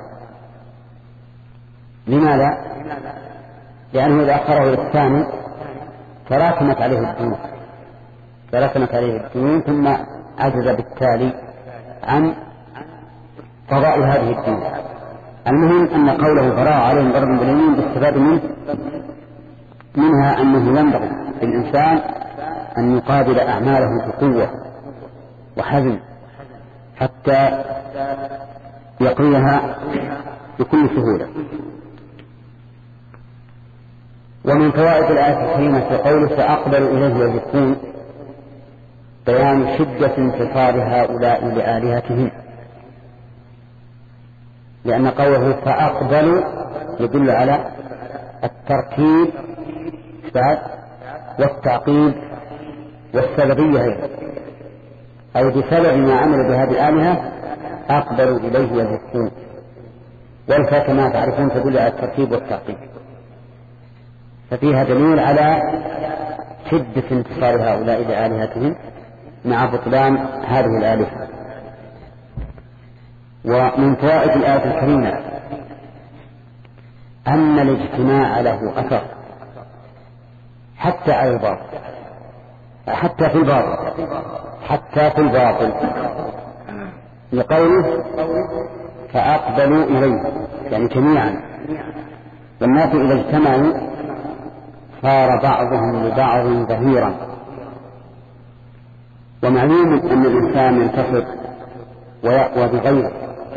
لماذا؟ لأنه إذا أخره إلى الثاني تراكمت عليه الديون تراكمت عليه الديون ثم عجز بالتالي عن قضاء هذه الديون. المهم أن قوله فراغ عليهم ضربا باليمين استفاد منه منها أنه ينبغي للإنسان أن يقابل أعماله بقوة وحزم حتى يقضيها بكل سهولة. ومن فوائد الآية الكريمة في قوله فأقبلوا إليه يزفون بيان شدة انتصار هؤلاء لآلهتهم، لأن قوله فأقبلوا يدل على الترتيب والتعقيب والسببية أيضا، أي بسبب ما عملوا بهذه الآلهة أقبلوا إليه يزفون، والفاء كما تعرفون تدل على الترتيب والتعقيب، ففيها دليل على شدة انتصار هؤلاء لآلهتهم مع بطلان هذه الآلهة. ومن فوائد الآية الكريمة أن الاجتماع له أثر حتى على الباطل، حتى في الباطل حتى في الباطل لقوله فأقبلوا إليه، يعني جميعا. والناس إذا اجتمعوا صار بعضهم لبعض ظهيرا، ومعلوم أن الإنسان ينتصر ويقوى بغيره.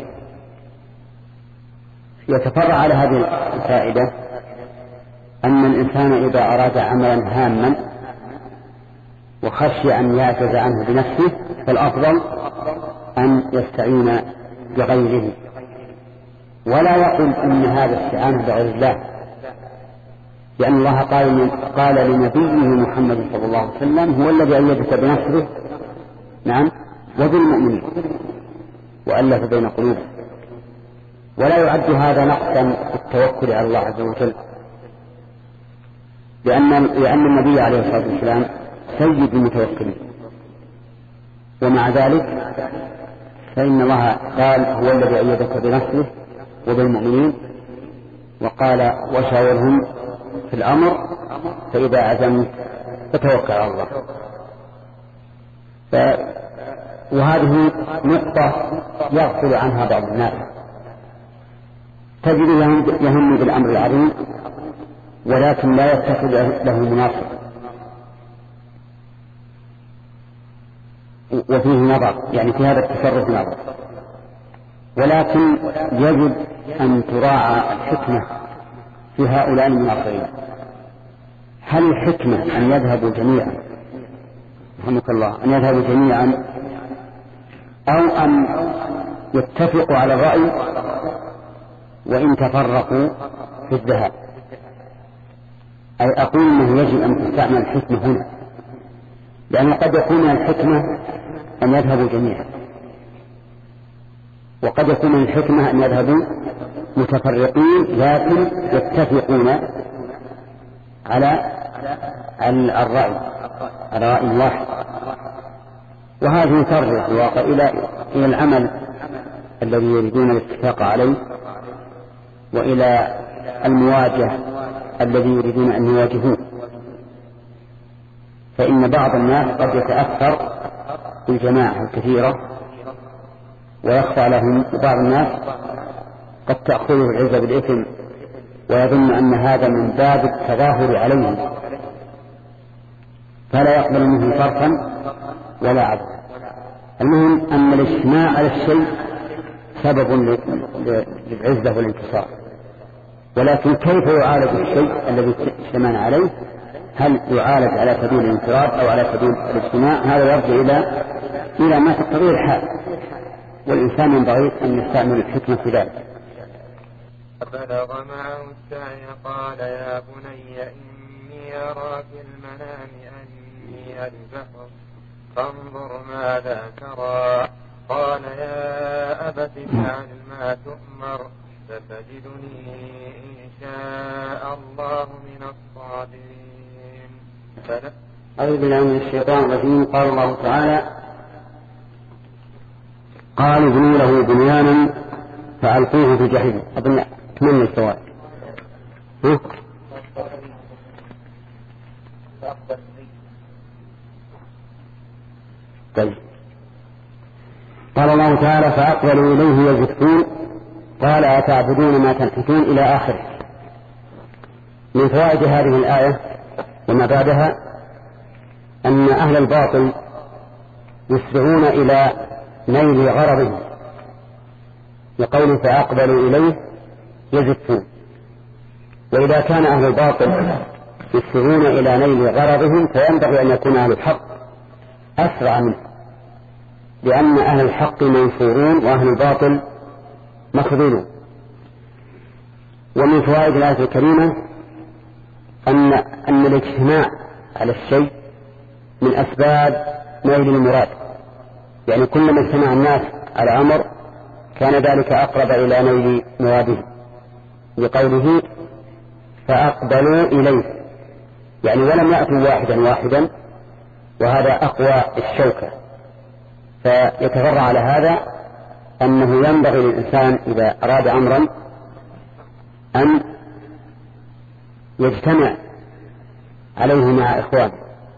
يتفرع على هذه الفائدة أن الإنسان إذا أراد عملا هاما وخشي أن يعجز عنه بنفسه فالأفضل أن يستعين بغيره، ولا يقول إن هذا استعانة بغير الله، لأن الله قال, قال لنبيه محمد صلى الله عليه وسلم هو الذي أيدك بنصره نعم وبالمؤمنين وألف بين قلوبهم. ولا يعد هذا نقصا في التوكل على الله عز وجل، لأن, لأن النبي عليه الصلاة والسلام سيد المتوكلين، ومع ذلك فإن الله قال هو الذي أيدك بنصره وبالمؤمنين، وقال وشاورهم في الأمر فإذا عزمت فتوكل على الله. ف... وهذه نقطة يغفل عنها بعض الناس، تجد يهم بالأمر العظيم ولكن لا يتخذ له مناصب، وفيه نظر، يعني في هذا التصرف نظر، ولكن يجب أن تراعى الحكمة في هؤلاء المناصرين. هل الحكمة أن يذهبوا جميعا رحمك الله أن يذهبوا جميعا أو أن يتفقوا على الرأي وإن تفرقوا في الذهاب؟ أي أقول أنه يجب أن تستعمل الحكمة هنا، لأنه قد يكون من الحكمة أن يذهبوا جميعا، وقد يكون من الحكمة أن يذهبوا متفرقين لكن يتفقون على الرأي على رأي واحد. وهذا يفرق الواقع إلى إلى العمل الذي يريدون الاتفاق عليه، وإلى المواجهة الذي يريدون أن يواجهوه. فإن بعض الناس قد يتأثر بالجماعة الكثيرة ويخفى لهم، وبعض الناس قد تأخذه العزة بالإثم ويظن أن هذا من باب التظاهر عليهم، فلا يقبل منه صرفا ولا عدل. المهم أن الاجتماع على الشيء سبب للعزة والانتصار، ولكن كيف يعالج الشيء الذي اجتمعنا عليه؟ هل يعالج على سبيل الانفراد أو على سبيل الاجتماع؟ هذا يرجع إلى إلى ما تقتضيه الحال، والإنسان ينبغي أن يستعمل الحكمة في ذلك. فبلغ معه السعي قال يا بني إني أرى في المنام أني أذبحك فانظر ماذا ترى. قال يا أبت افعل ما تؤمر ستجدني إن شاء الله من الصابرين. أعوذ بالله من الشيطان الرجيم. قال الله تعالى قالوا ابنوا له بنيانا فألقوه في الجحيم. أظن أتمنى السؤال. طيب. قال الله تعالى فأقبلوا إليه يزفون قال أتعبدون ما تنحتون إلى آخره. من فوائد هذه الآية وما بعدها أن أهل الباطل يسرعون إلى نيل غرضهم، لقوله فأقبلوا إليه يزفون. وإذا كان أهل الباطل يسرعون إلى نيل غرضهم فينبغي أن يكون أهل الحق أسرع منه، لأن أهل الحق منصورون وأهل الباطل مخذولون. ومن فوائد الآية الكريمة أن أن الاجتماع على الشيء من أسباب نيل المراد، يعني كلما اجتمع الناس على أمر كان ذلك أقرب إلى نيل مراده، لقوله فأقبلوا إليه، يعني ولم يأتوا واحدا واحدا، وهذا أقوى الشوكة. فيتفرع على هذا أنه ينبغي للإنسان إذا أراد أمرا أن يجتمع عليه مع إخوانه.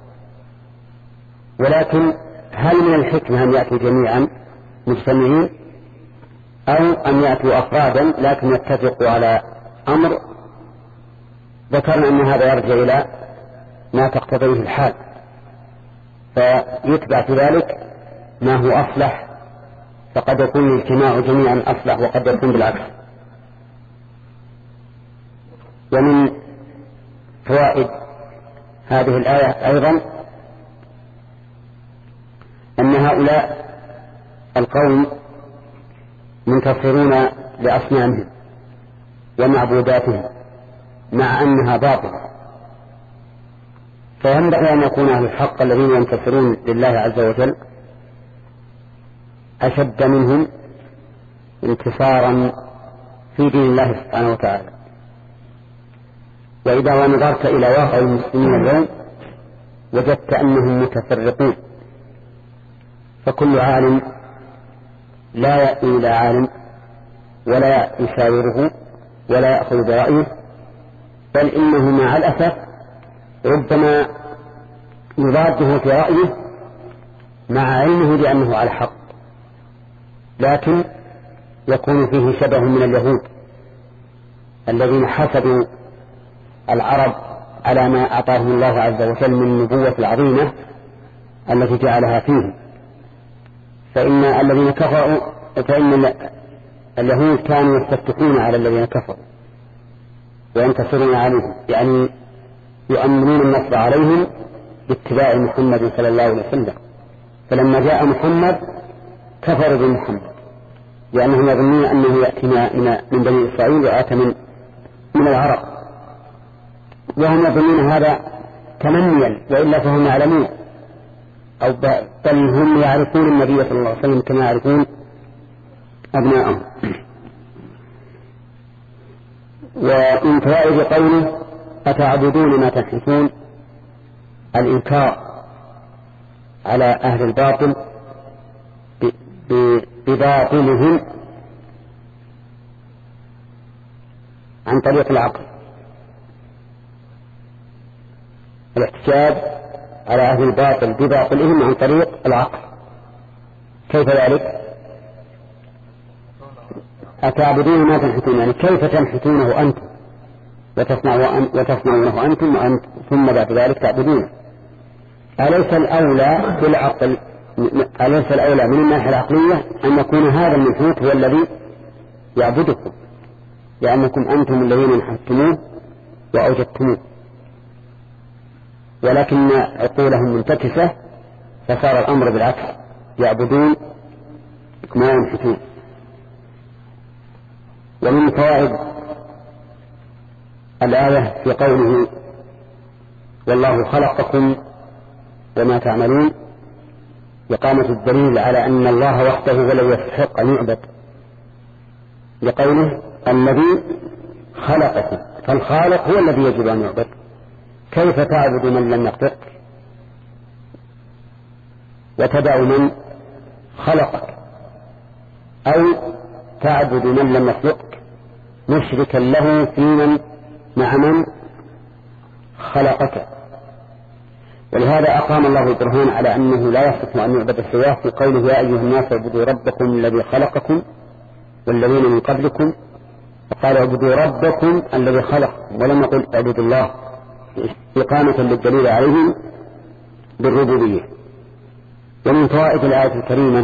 ولكن هل من الحكمة أن يأتوا جميعا مجتمعين أو أن يأتوا أفرادا لكن يتفقوا على أمر؟ ذكرنا أن هذا يرجع إلى ما تقتضيه الحال، فيتبع في ذلك ما هو أصلح، فقد يكون الاجتماع جميعا أصلح وقد يكون بالعكس. ومن فوائد هذه الآية أيضا أن هؤلاء القوم منتصرون لأصنامهم ومعبوداتهم مع أنها باطلة، فينبغي أن يكون أهل الحق الذين ينتصرون لله عز وجل أشد منهم انتصارا في دين الله سبحانه وتعالى. وإذا نظرت إلى واقع المسلمين اليوم وجدت أنهم متفرقون، فكل عالم لا يأتي إلى عالم ولا يشاوره ولا يأخذ برأيه، بل إنه مع الأسف ربما يضاده في رأيه مع علمه بأنه على الحق، لكن يكون فيه شبه من اليهود الذين حسدوا العرب على ما أعطاهم الله عز وجل من النبوة العظيمة التي جعلها فيهم. فإن الذين كفروا فإن اليهود كانوا يستفتحون على الذين كفروا وينتصرون عليهم، يعني يؤمنون النصر عليهم باتباع محمد صلى الله عليه وسلم. فلما جاء محمد كفروا بمحمد لأنهم يظنون أنه يأتي من بني إسرائيل وآتى من من العرب، وهم يظنون هذا تمنيا، وإلا فهم يعلمون أو بل هم يعرفون النبي صلى الله عليه وسلم كما يعرفون أبناءهم. ومن فوائد قوله أتعبدون ما تنحتون الإنكار على أهل الباطل بباطلهم عن طريق العقل، الاحتجاج على أهل الباطل بباطلهم عن طريق العقل. كيف ذلك؟ أتعبدون ما تنحتون، يعني كيف تنحتونه أنتم وتصنعونه أنتم وأنتم ثم بعد ذلك تعبدونه؟ أليس الأولى بالعقل أليس الأولى من الناحية العقلية أن يكون هذا المنحوت هو الذي يعبدكم، لأنكم أنتم الذين نحتموه وأوجدتموه، ولكن عقولهم منتكسة فصار الأمر بالعكس، يعبدون ما ينحتون. ومن فوائد الآية في قوله والله خلقكم وما تعملون إقامة الدليل على أن الله وحده هو الذي يستحق أن يعبد، لقوله الذي خلقكم، فالخالق هو الذي يجب أن يعبد. كيف تعبد من لم يخلقك وتدع من خلقك، أو تعبد من لم يخلقك مشركا له في من مع من خلقك؟ ولهذا أقام الله البرهان على أنه لا يصح أن يعبد سواه في قوله يا أيها الناس اعبدوا ربكم الذي خلقكم والذين من قبلكم، فقال اعبدوا ربكم الذي خلقكم ولم يقل اعبدوا الله، إقامة للدليل عليه بالربوبية. ومن فوائد الآية الكريمة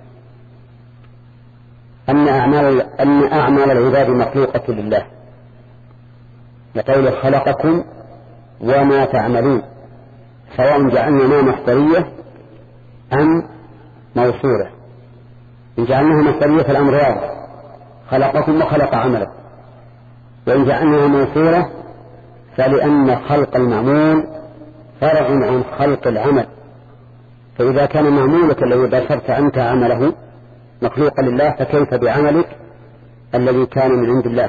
أن أعمال, أن أعمال العباد مخلوقة لله، لقوله خلقكم وما تعملون، سواء جعلنا ما مصدرية أم موصولة. إن جعلناها مصدرية فالأمر واضح، خلقكم وخلق عملكم، وإن جعلناها موصولة فلأن خلق المعمول فرع عن خلق العمل، فإذا كان معمولك الذي بشرت أنت عمله مخلوقا لله فكيف بعملك الذي كان من عند الله؟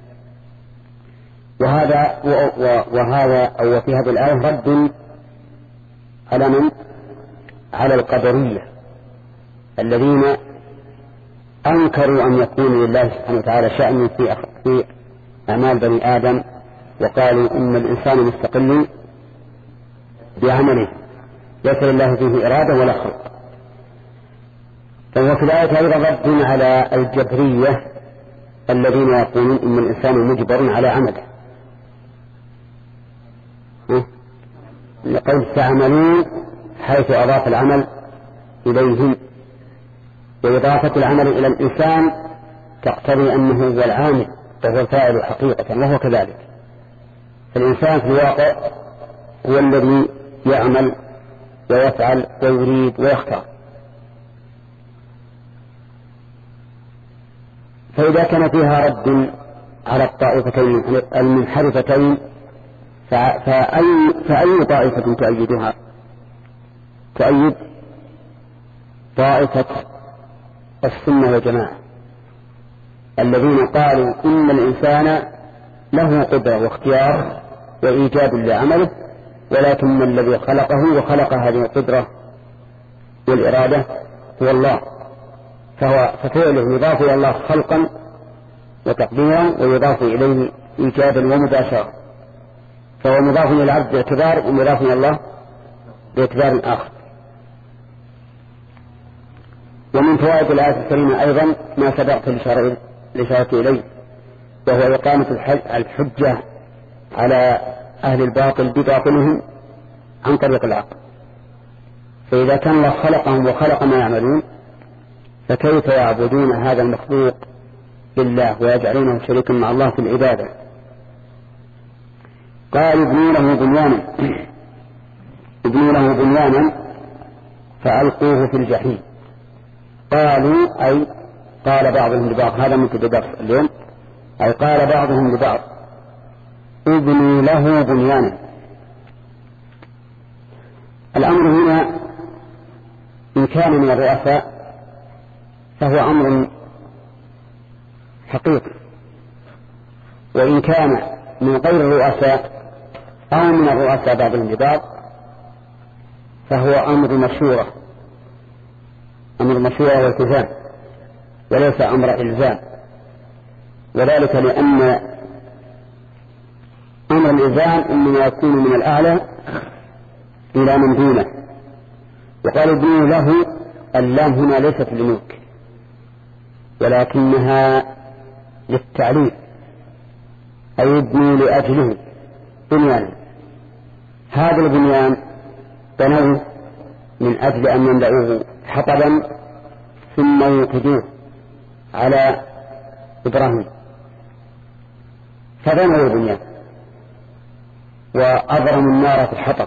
وهذا وهذا أو في هذه الآية رد على من؟ على القدرية الذين أنكروا أن يكون لله سبحانه وتعالى شأن في في أعمال بني آدم، وقالوا إن الإنسان مستقل بعمله ليس لله فيه إرادة ولا خلق. فهو في الآية أيضا رد على الجبرية الذين يقولون إن الإنسان مجبر على عمله، لقد تعملون حيث أضاف العمل إليهم، وإضافة العمل إلى الإنسان تقتضي أنه هو العامل وهو الفاعل حقيقة، وهو كذلك. فالإنسان في الواقع هو الذي يعمل ويفعل ويريد ويختار، فإذا كان فيها رد على الطائفتين المنحرفتين فأي, فأي طائفة تؤيدها؟ تؤيد طائفة السنة والجماعة الذين قالوا إن الإنسان له قدرة واختيار وإيجاب لعمله، ولكن الذي خلقه وخلق هذه القدرة والإرادة هو الله، فهو ففعله يضاف إلى الله خلقا وتقديرا ويضاف إليه إيجابا ومباشرة، فهو مضاف إلى العبد باعتبار ومضاف إلى الله باعتبار آخر. ومن فوائد الآية الكريمة أيضا ما سبقت الإشارة إليه، وهو إقامة الحجة على أهل الباطل بباطلهم عن طريق العقل. فإذا كان الله خلقهم وخلق ما يعملون فكيف يعبدون هذا المخلوق لله ويجعلونه شريكا مع الله في العبادة؟ قال ابنوا له بنيانا ابنوا له بنيانا فألقوه في الجحيم. قالوا أي قال بعضهم لبعض، هذا مبتدأ اليوم، أي قال بعضهم لبعض ابنوا له بنيانا. الأمر هنا إن كان من الرؤساء فهو أمر حقيقي، وإن كان من غير الرؤساء أو من الرؤساء بعضهم لبعض فهو أمر مشورة، أمر مشورة والتزام وليس أمر إلزام، وذلك لأن أمر الإلزام إنما يكون من الأعلى إلى من دونه. وقال ابنوا له، اللام هنا ليست للملك ولكنها للتعليل، أي ابنوا لأجله بنيانا. هذا البنيان بنوه من أجل أن يملأوه حطبا ثم يوقدوه على إبراهيم، فبنوا البنيان وأضرموا النار في الحطب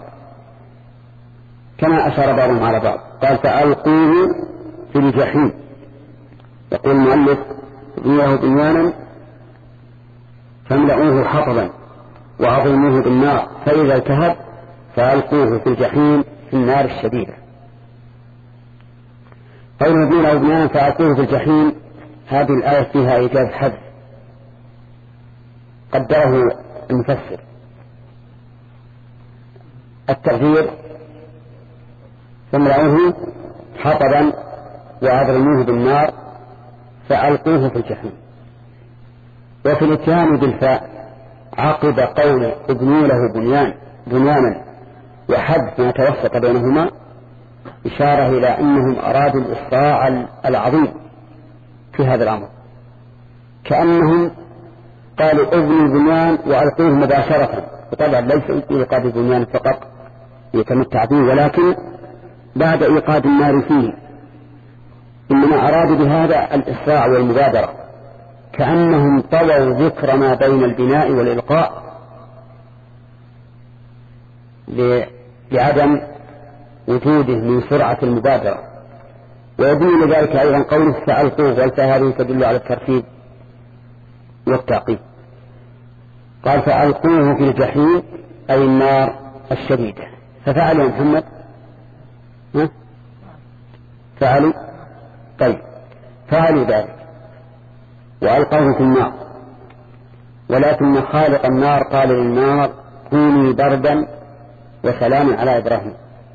كما أشار بعضهم على بعض. قال فألقوه في الجحيم. يقول المؤلف ابنوا له بنيانا فاملأوه حطبا وأضرموه بالنار، فإذا التهب فألقوه في الجحيم في النار الشديدة. قوله ابنوا له بنيانا فألقوه في الجحيم، هذه الآية فيها إيجاز حذف قدره المفسر. التغيير فاملأوه حطبا وأضرموه بالنار فألقوه في الجحيم. وفي الاتهام بالفاء عقب قول ابنوا له بنيان بنيانا وحذف ما توسط بينهما إشارة إلى أنهم أرادوا الإسراع العظيم في هذا الأمر، كأنهم قالوا ابنوا بنيان وألقوه مباشرة، وطبعا ليس إيقاد البنيان فقط يتمتع به، ولكن بعد إيقاد النار فيه، إنما أرادوا بهذا الإسراع والمبادرة، كأنهم طووا ذكر ما بين البناء والإلقاء لعدم وجوده من سرعة المبادرة. ويدل لذلك أيضا قوله فألقوه، والفاء هذه تدل على الترتيب والتعقيب. قال فألقوه في الجحيم أي النار الشديدة. ففعلوا يا محمد؟ ها؟ فعلوا؟ طيب فعلوا ذلك وألقوه في النار، ولكن خالق النار قال للنار كوني بردا وسلام على إبراهيم،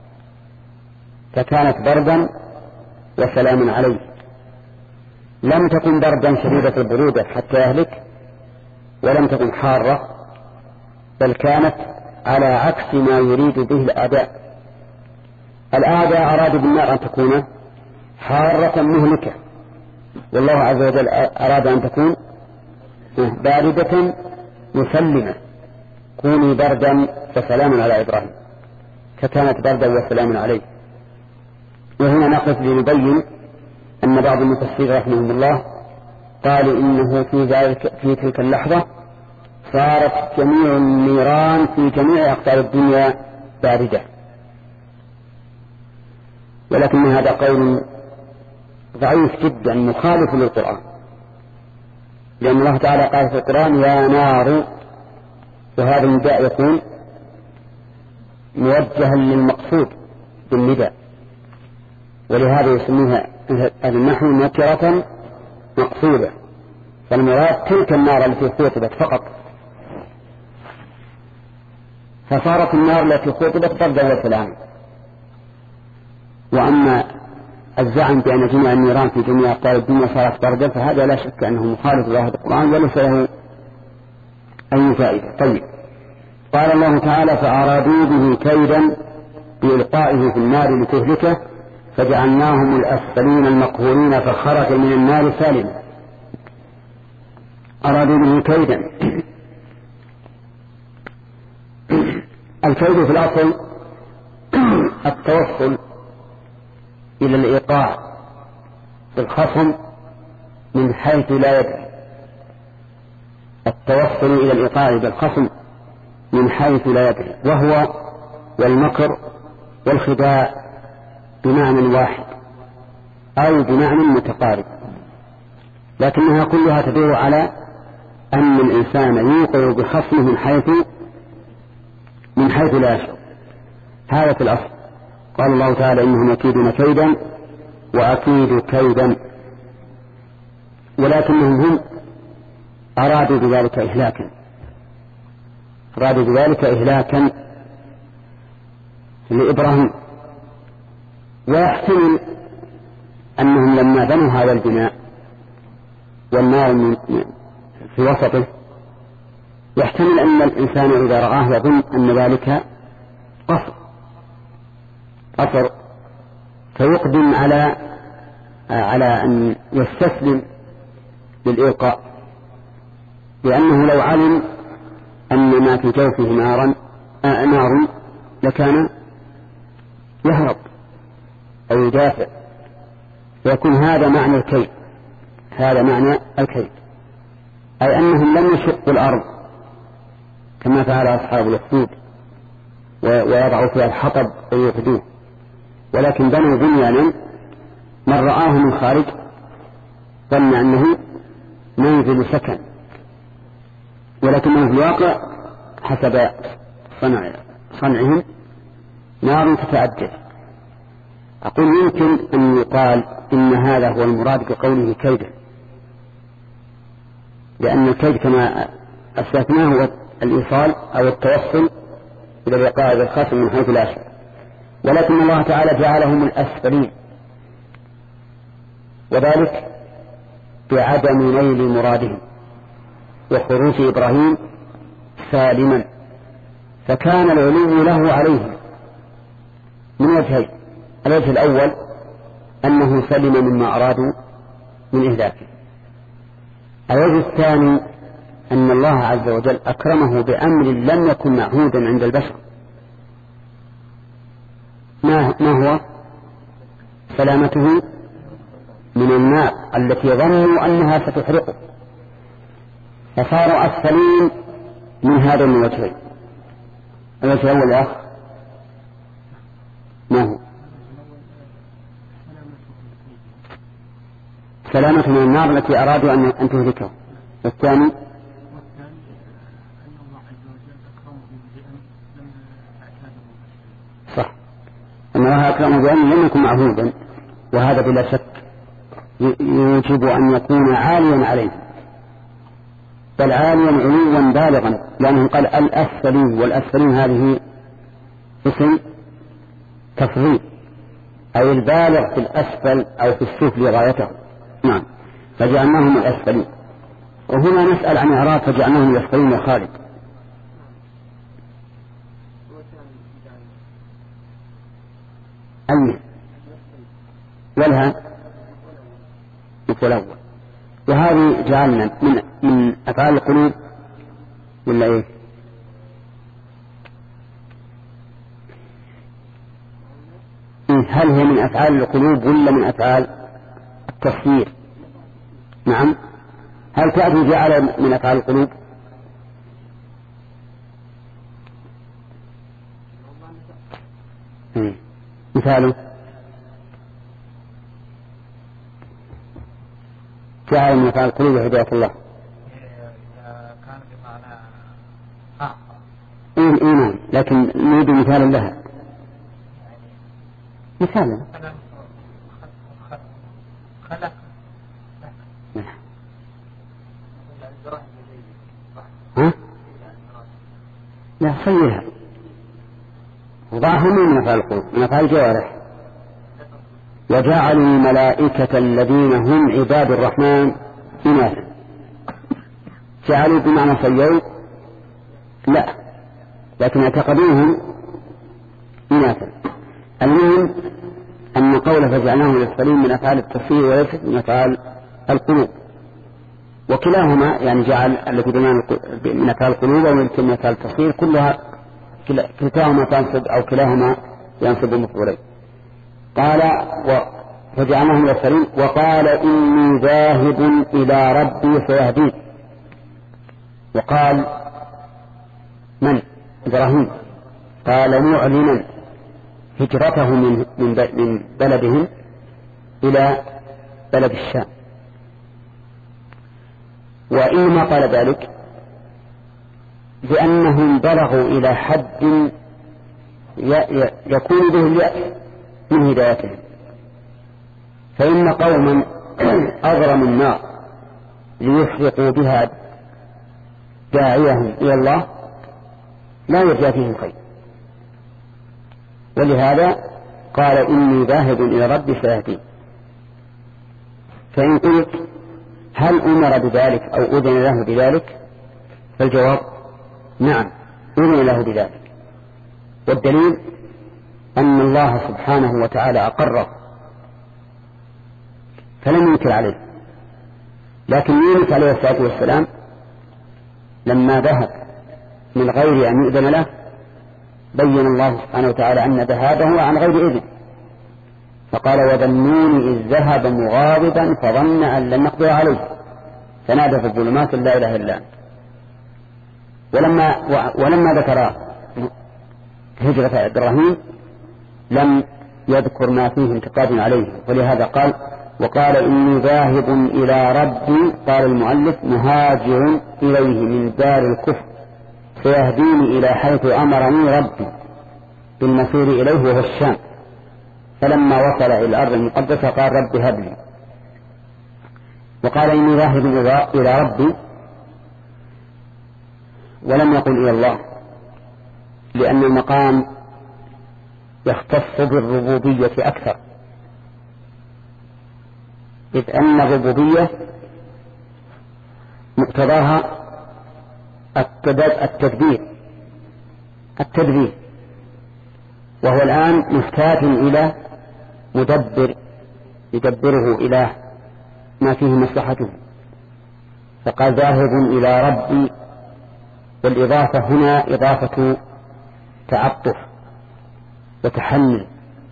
فكانت بردا وسلام عليه، لم تكن بردا شديدة البرودة حتى يهلك، ولم تكن حارة، بل كانت على عكس ما يريد به الأعداء. الأعداء أرادوا بالنار أن تكون حارة مهلكة، والله عز وجل أراد أن تكون باردة مسلمة، كوني بردا وسلاما على إبراهيم، فكانت بردا وسلاما عليه. وهنا نقف لنبين أن بعض المفسرين رحمهم الله قالوا إنه في ذلك في تلك اللحظة صارت جميع النيران في جميع أقطار الدنيا باردة، ولكن هذا قول ضعيف جدا مخالف للقرآن، لأن الله تعالى قال في القرآن يا نار، وهذا النداء يكون موجها للمقصود بالنداء، ولهذا يسميها أهل النحو نكرة مقصودة، فالمراد تلك النار التي خطبت فقط، فصارت النار التي خطبت بردا وسلاما. وأما الزعم بأن جميع النيران في جميع أقطار الدنيا صارت بردا فهذا لا شك أنه مخالف لظاهر القرآن وليس له أي فائدة. طيب، قال الله تعالى فأرادوا به كيدا بإلقائه في النار لتهلكه فجعلناهم الأسفلين المقهورين فخرج من النار سالما. أرادوا به كيدا. الكيد في الأصل التوصل إلى الإيقاع بالخصم من حيث لا يدري، التوصل إلى الإيقاع بالخصم من حيث لا يدري، وهو والمكر والخداع بمعنى واحد أو بمعنى متقارب، لكنها كلها تدور على أن الإنسان يوقع بخصمه من حيث من حيث لا يشعر. هذا في الأصل. قال الله تعالى إنهم يكيدون كيدا وأكيد كيدا، ولكنهم هم أرادوا بذلك إهلاكا أرادوا بذلك إهلاكا لإبراهيم. ويحتمل أنهم لما بنوا هذا البناء والنار في وسطه يحتمل أن الإنسان إذا رآه يظن أن ذلك قصر قصر فيقدم على على أن يستسلم للإلقاء، لأنه لو علم أن ما في جوفه نارا آه نار لكان يهرب أو يدافع، ويكون هذا معنى الكيد هذا معنى الكيد أي أنهم لم يشقوا الأرض كما فعل أصحاب الأخدود ويضعوا فيها الحطب ويوقدوه، ولكن بنوا بنيانا من رآه من خارج ظن أنه منزل سكن، ولكنه في الواقع حسب صنع صنعهم نار تتأجج. أقول يمكن أن يقال إن هذا هو المراد بقوله كيدا، لأن الكيد كما أسلفناه هو الإيصال أو التوصل إلى الوقاء بالخصم من حيث لا يشعر، ولكن الله تعالى جعلهم الأسفلين، وذلك بعدم نيل مرادهم وخروج إبراهيم سالما، فكان العلو له عليهم من وجهين: الوجه الأول أنه سلم مما أرادوا من إهلاكه، الوجه الثاني أن الله عز وجل أكرمه بأمر لم يكن معهودا عند البشر. ما, ما هو؟ سلامته من النار التي ظنوا أنها ستحرقه، فصاروا أسفلين من هذا الوجهين. الوجه الأول يا أخ ما هو؟ سلامة من النار التي أرادوا أن تهلكه، والثاني صح أن الله أكرمه بأن لم يكن معهودا، وهذا بلا شك يوجب أن يكون عاليا عليه، بل عاليا علوا بالغا، لأنه قال الأسفلين، والأسفلين هذه اسم تفضيل أي البالغ في الأسفل أو في السفل غايته. نعم، فجعلناهم الأسفلين. وهنا نسأل عن إعراب فجعلناهم الأسفلين يا خالد. أي ولها الأول، وهذه جعلنا من من أفعال القلوب ولا إيه؟ هل هي من أفعال القلوب ولا من أفعال التصوير؟ نعم. هل تأتي جعل من أفعال القلوب؟ مثاله جعل من أفعال القلوب هداية الله. إيه إيمان، لكن نريد مثالا لها. مثالا خلق ها؟ لا صيرها وضعها من أفعال القلوب، من أفعال الجوارح. وجعلوا الملائكة الذين هم عباد الرحمن إناثا. جعلوا بمعنى صيروا؟ لا، لكن اعتقدوهم إناثا. المهم أن قول فجعلناهم الأسفلين من أفعال التصوير وليست من أفعال القلوب، وكلاهما يعني جعل التي من أفعال القلوب ومن أفعال التصوير كلها كلاهما تنصب أو كلاهما ينصب مفعولين. قال فجعلناهم الأسفلين وقال إني ذاهب إلى ربي سيهدين. وقال من؟ إبراهيم. قال معلنا هجرته من من بلدهم إلى بلد الشام. وإنما قال ذلك لأنهم بلغوا إلى حد يكون به اليأس من هدايتهم. فإن قوما أغرموا النار ليحرقوا بها داعيهم إلى الله لا يرجى فيهم خير، ولهذا قال إني ذاهب إلى ربي سيهدين. فإن قلت هل أمر بذلك أو أذن له بذلك؟ فالجواب نعم، أذن له بذلك. والدليل أن الله سبحانه وتعالى أقره فلم ينكر عليه. لكن يونس عليه الصلاة والسلام لما ذهب من غير أن يؤذن له بين الله سبحانه وتعالى أن ذهابه عن غير إذن، فقال وذنون إذ ذهب مغاضبا فظن أن لن نقدر عليه فنادى في الظلمات لا إله إلا أنت. ولما, ولما ذكر هجرة إبراهيم لم يذكر ما فيه انتقاد عليه، ولهذا قال وقال إني ذاهب إلى ربي، قال المؤلف مهاجر إليه من دار الكفر سيهديني إلى حيث أمرني ربي بالمسير إليه وهو الشام. فلما وصل إلى الأرض المقدسة قال رب هب لي. وقال إني ذاهب إلى ربي ولم يقل إلى الله، لأن المقام يختص بالربوبية أكثر، إذ أن الربوبية مقتضاها التدبير التدبير وهو الآن محتاج إلى مدبر يدبره إلى ما فيه مصلحته، فقال ذاهب إلى ربي. والإضافة هنا إضافة تعطف وتحمل،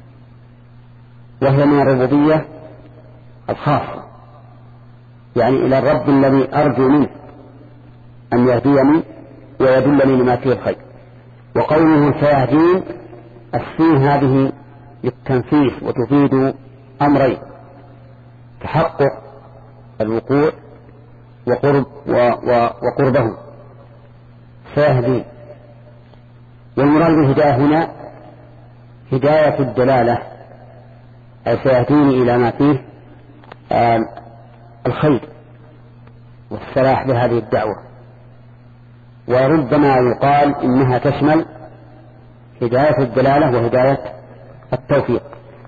وهي من الربوبية الخاصة، يعني إلى الرب الذي أرجو منه أن يهديني ويدلني لما فيه الخير. وقوله سيهدين السين هذه للتنفيس وتفيد أمرين: تحقق الوقوع وقرب وقربه سيهدين. والمراد بالهداية هنا هداية الدلالة، أي سيهديني إلى ما فيه آه الخير والصلاح بهذه الدعوة. وربما يقال إنها تشمل هداية الدلالة وهداية التوفيق.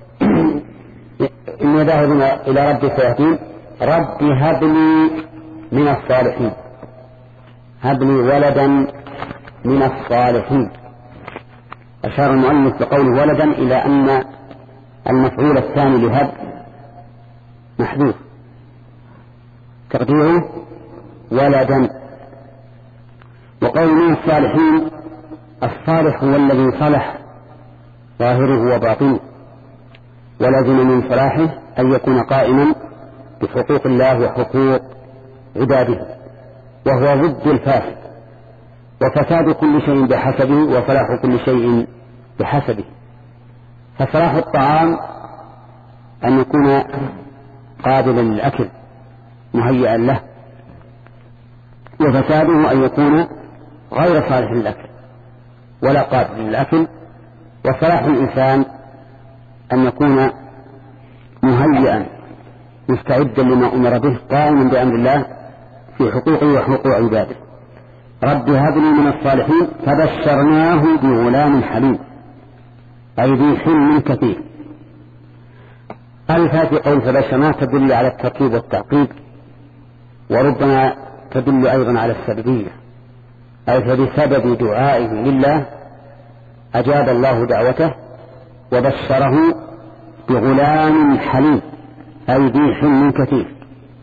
إني ذاهب إلى ربي سيهدين، ربي هب لي من الصالحين، هب لي ولدا من الصالحين. أشار المؤلف بقوله ولدا إلى أن المفعول الثاني لهب محذوف تقديره ولدا. وقول من الصالحين، الصالح هو الذي صلح ظاهره وباطنه، ولازم من صلاحه أن يكون قائما بحقوق الله وحقوق عباده، وهو ضد الفاسد. وفساد كل شيء بحسبه وصلاح كل شيء بحسبه. فصلاح الطعام أن يكون قابلا للأكل مهيئا له، وفساده أن يكون غير صالح للأكل ولا قادر للأكل. وصلاح الإنسان أن يكون مهيئا مستعدا لما أمر به قائما بأمر الله في حقوقه وحقوق عباده. رب هب لي من الصالحين فبشرناه بغلام حليم أي ذي حلم كثير. ألفا في قول فبشرناه تدل على الترتيب والتعقيب، وربما تدل أيضا على السببية، أي فبسبب دعائه لله أجاب الله دعوته وبشره بغلام حليم أي ذي حلم كثير.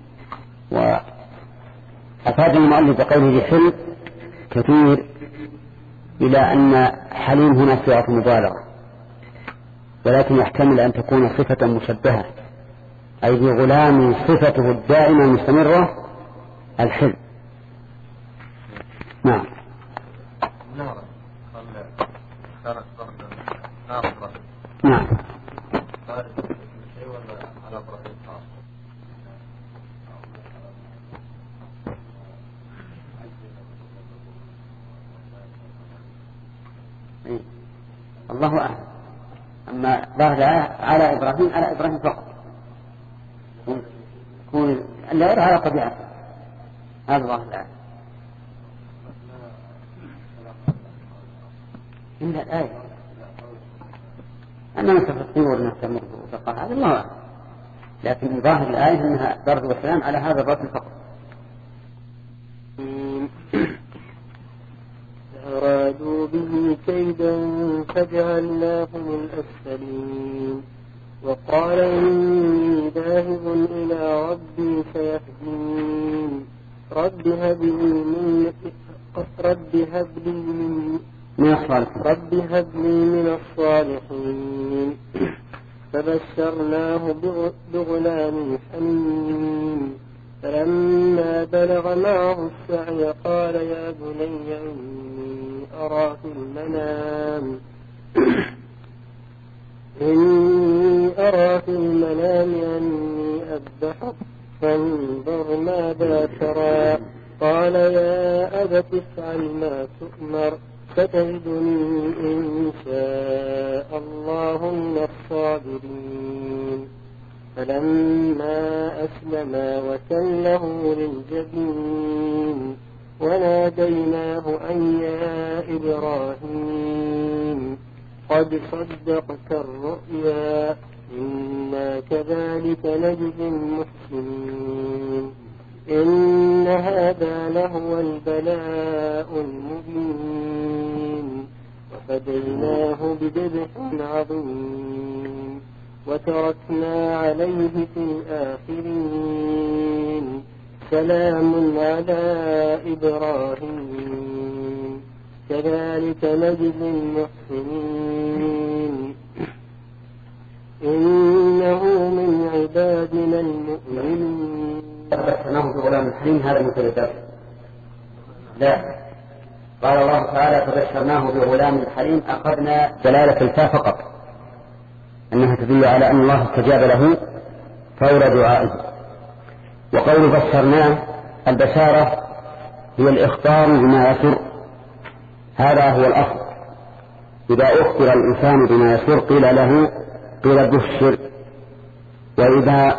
وأفاد المؤلف بقوله ذي حلم كثير إلى أن حليم هنا صيغة مبالغة، ولكن يحتمل أن تكون صفة مشبهة، أي ذي غلام صفته الدائمة المستمرة الحلم. نعم. نعم. الله أعلم. أما ظهر على إبراهيم على إبراهيم فقط، يكون لا على طبيعته، هذا ظاهر الآية. إلا الآية أننا نستطيع ونستمر وتقع هذا الله أعلم، لكن ظاهر الآية أنها ضرب والسلام على هذا الرجل فقط. أرادوا به كيدا فجعلناهم الأسفلين. وقال إني ذاهب إلى ربي سيهدين. رب هب لي من رب هب لي من رب هب لي من الصالحين. فبشرناه بغلام حليم. فلما بلغ معه السعي قال يا بني إني أرى في المنام إني أرى في المنام أني أذبحك فانظر ماذا ترى. قال يا أبت افعل ما تؤمر ستجدني إن شاء الله من الصابرين. فلما أسلما وتله للجبين وناديناه أن يا إبراهيم قد صدقت الرؤيا إنا كذلك نجزي المحسنين. إن هذا لهو البلاء المبين. وفديناه بذبح عظيم وتركنا عليه في الآخرين. سلام على إبراهيم كذلك نجزي المحسنين. إنه من عبادنا المؤمنين. فبشرناه بغلام حليم هذا مثل لا، قال الله تعالى فبشرناه بغلام حليم أخذنا دلالة الفاء فقط أنها تدل على أن الله استجاب له فور دعائه. وقول بشرناه البشارة هي الإخبار بما يسر، هذا هو الأصل. إذا أخبر الإنسان بما يسر قيل له قيل بشر، وإذا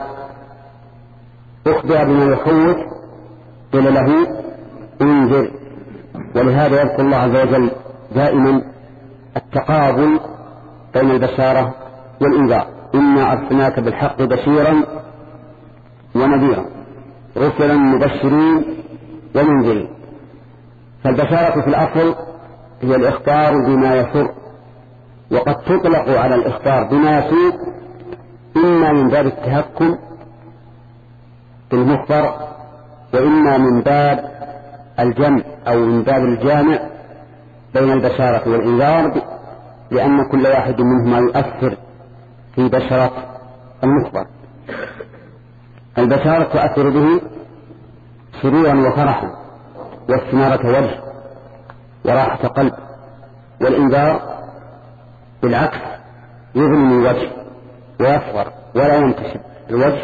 أخبر بما يخوف قيل له انذر. ولهذا يذكر الله عز وجل دائما التقابل بين البشارة والإنذار. إنا أرسلناك بالحق بشيرا ونذيرا رسلا مبشرين ومنذرين. فالبشارة في الأصل هي الإخبار بما يسر، وقد تطلق على الإخبار بما يسوء إما من باب التهكم بالمخبر، وإما من باب الجمع أو من باب الجامع بين البشارة والإنذار، لأن كل واحد منهما يؤثر في بشرة المخبر. البشارة تؤثر به سرورا وفرحا واستنارة وجه وراحة قلب، والإنذار بالعكس يظلم الوجه ويصغر ولا ينتشر الوجه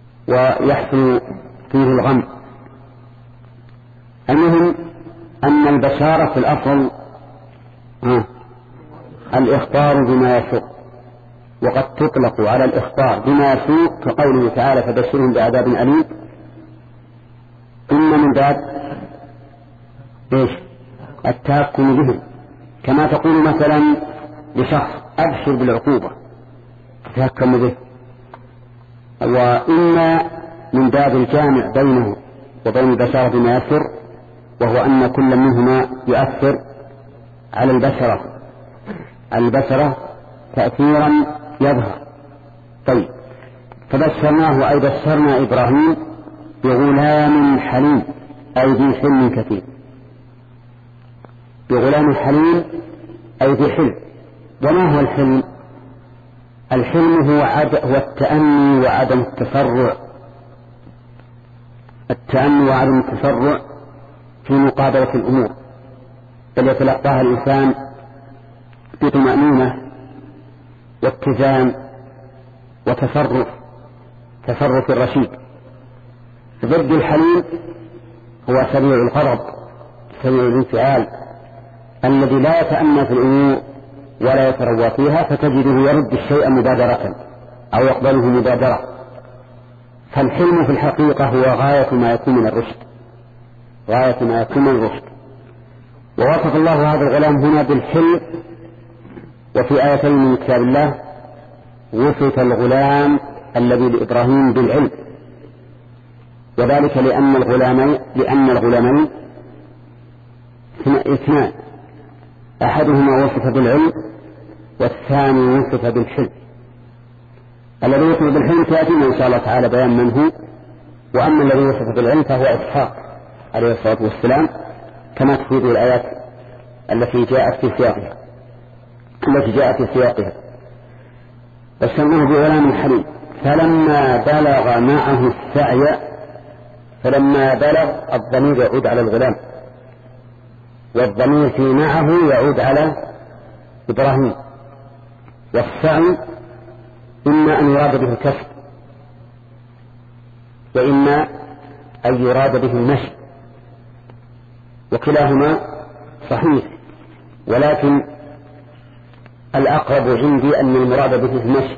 ويحصل فيه الغم. المهم أن البشارة في الأصل آه الإخبار بما يسوء، وقد تطلق على الإخبار بما يسوء كقوله تعالى فبشرهم بعذاب أليم، إن من باب إيش التهكم بهم، كما تقول مثلا لشخص أبشر بالعقوبة تتهكم به، وإن من باب الجامع بينه وبين البشرة بما يسر، وهو أن كل منهما يؤثر على البشرة البشرة تأثيرا يظهر. طيب فبشرناه أي بشرنا إبراهيم بغلام حليم أي ذي حلم كثير، بغلام حليم أي ذي حلم. وما هو الحلم؟ الحلم هو, عد... هو التأني وعدم التسرع، التأني وعدم التسرع في مقابلة الأمور، بل يتلقاها الإنسان بطمأنينة واتزان وتصرف تصرف الرشيد. ضد الحليم هو سريع الغضب سريع الانفعال الذي لا يتأنى في الأمور ولا يتروى فيها، فتجده يرد الشيء مبادرة أو يقبله مبادرة. فالحلم في الحقيقة هو غاية ما يكون من الرشد، غاية ما يكون من الرشد. ووصف الله هذا الغلام هنا بالحلم، وفي آيتين من كتاب الله وصف الغلام الذي لإبراهيم بالعلم، وذلك لأن الغلامين لأن الغلامين اثنان، أحدهما وصف بالعلم والثاني وصف بالحلم. الذي وصف بالحلم سيأتينا إن شاء الله تعالى بيان من هو، وأما الذي وصف بالعلم فهو إسحاق عليه الصلاة والسلام، كما تفيد الآيات التي جاءت في سياقها التي جاءت في سياقها بشرناه بغلام حليم فلما بلغ معه السعي. فلما بلغ الضمير يعود على الغلام، والضمير في معه يعود على إبراهيم. والسعي إما أن يراد به الكسب، وإما أن يراد به المشي، وكلاهما صحيح، ولكن الأقرب عندي أن المراد به المشي،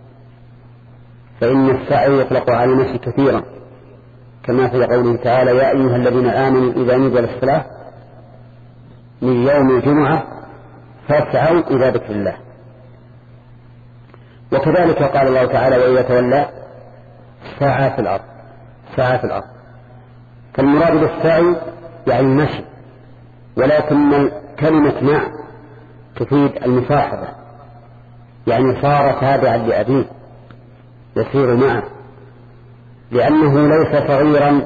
فإن السعي يطلق على المشي كثيرا، كما في قوله تعالى يا أيها الذين آمنوا إذا نزل الصلاة من يوم الجمعة فاسعوا إلى ذكر الله. وكذلك قال الله تعالى وإذا تولى سعى في الأرض سعى في الأرض فالمراد بالسعي يعني المشي، ولكن كلمة مع تفيد المصاحبة، يعني صار تابعا لأبيه يسير معه، لأنه ليس صغيرا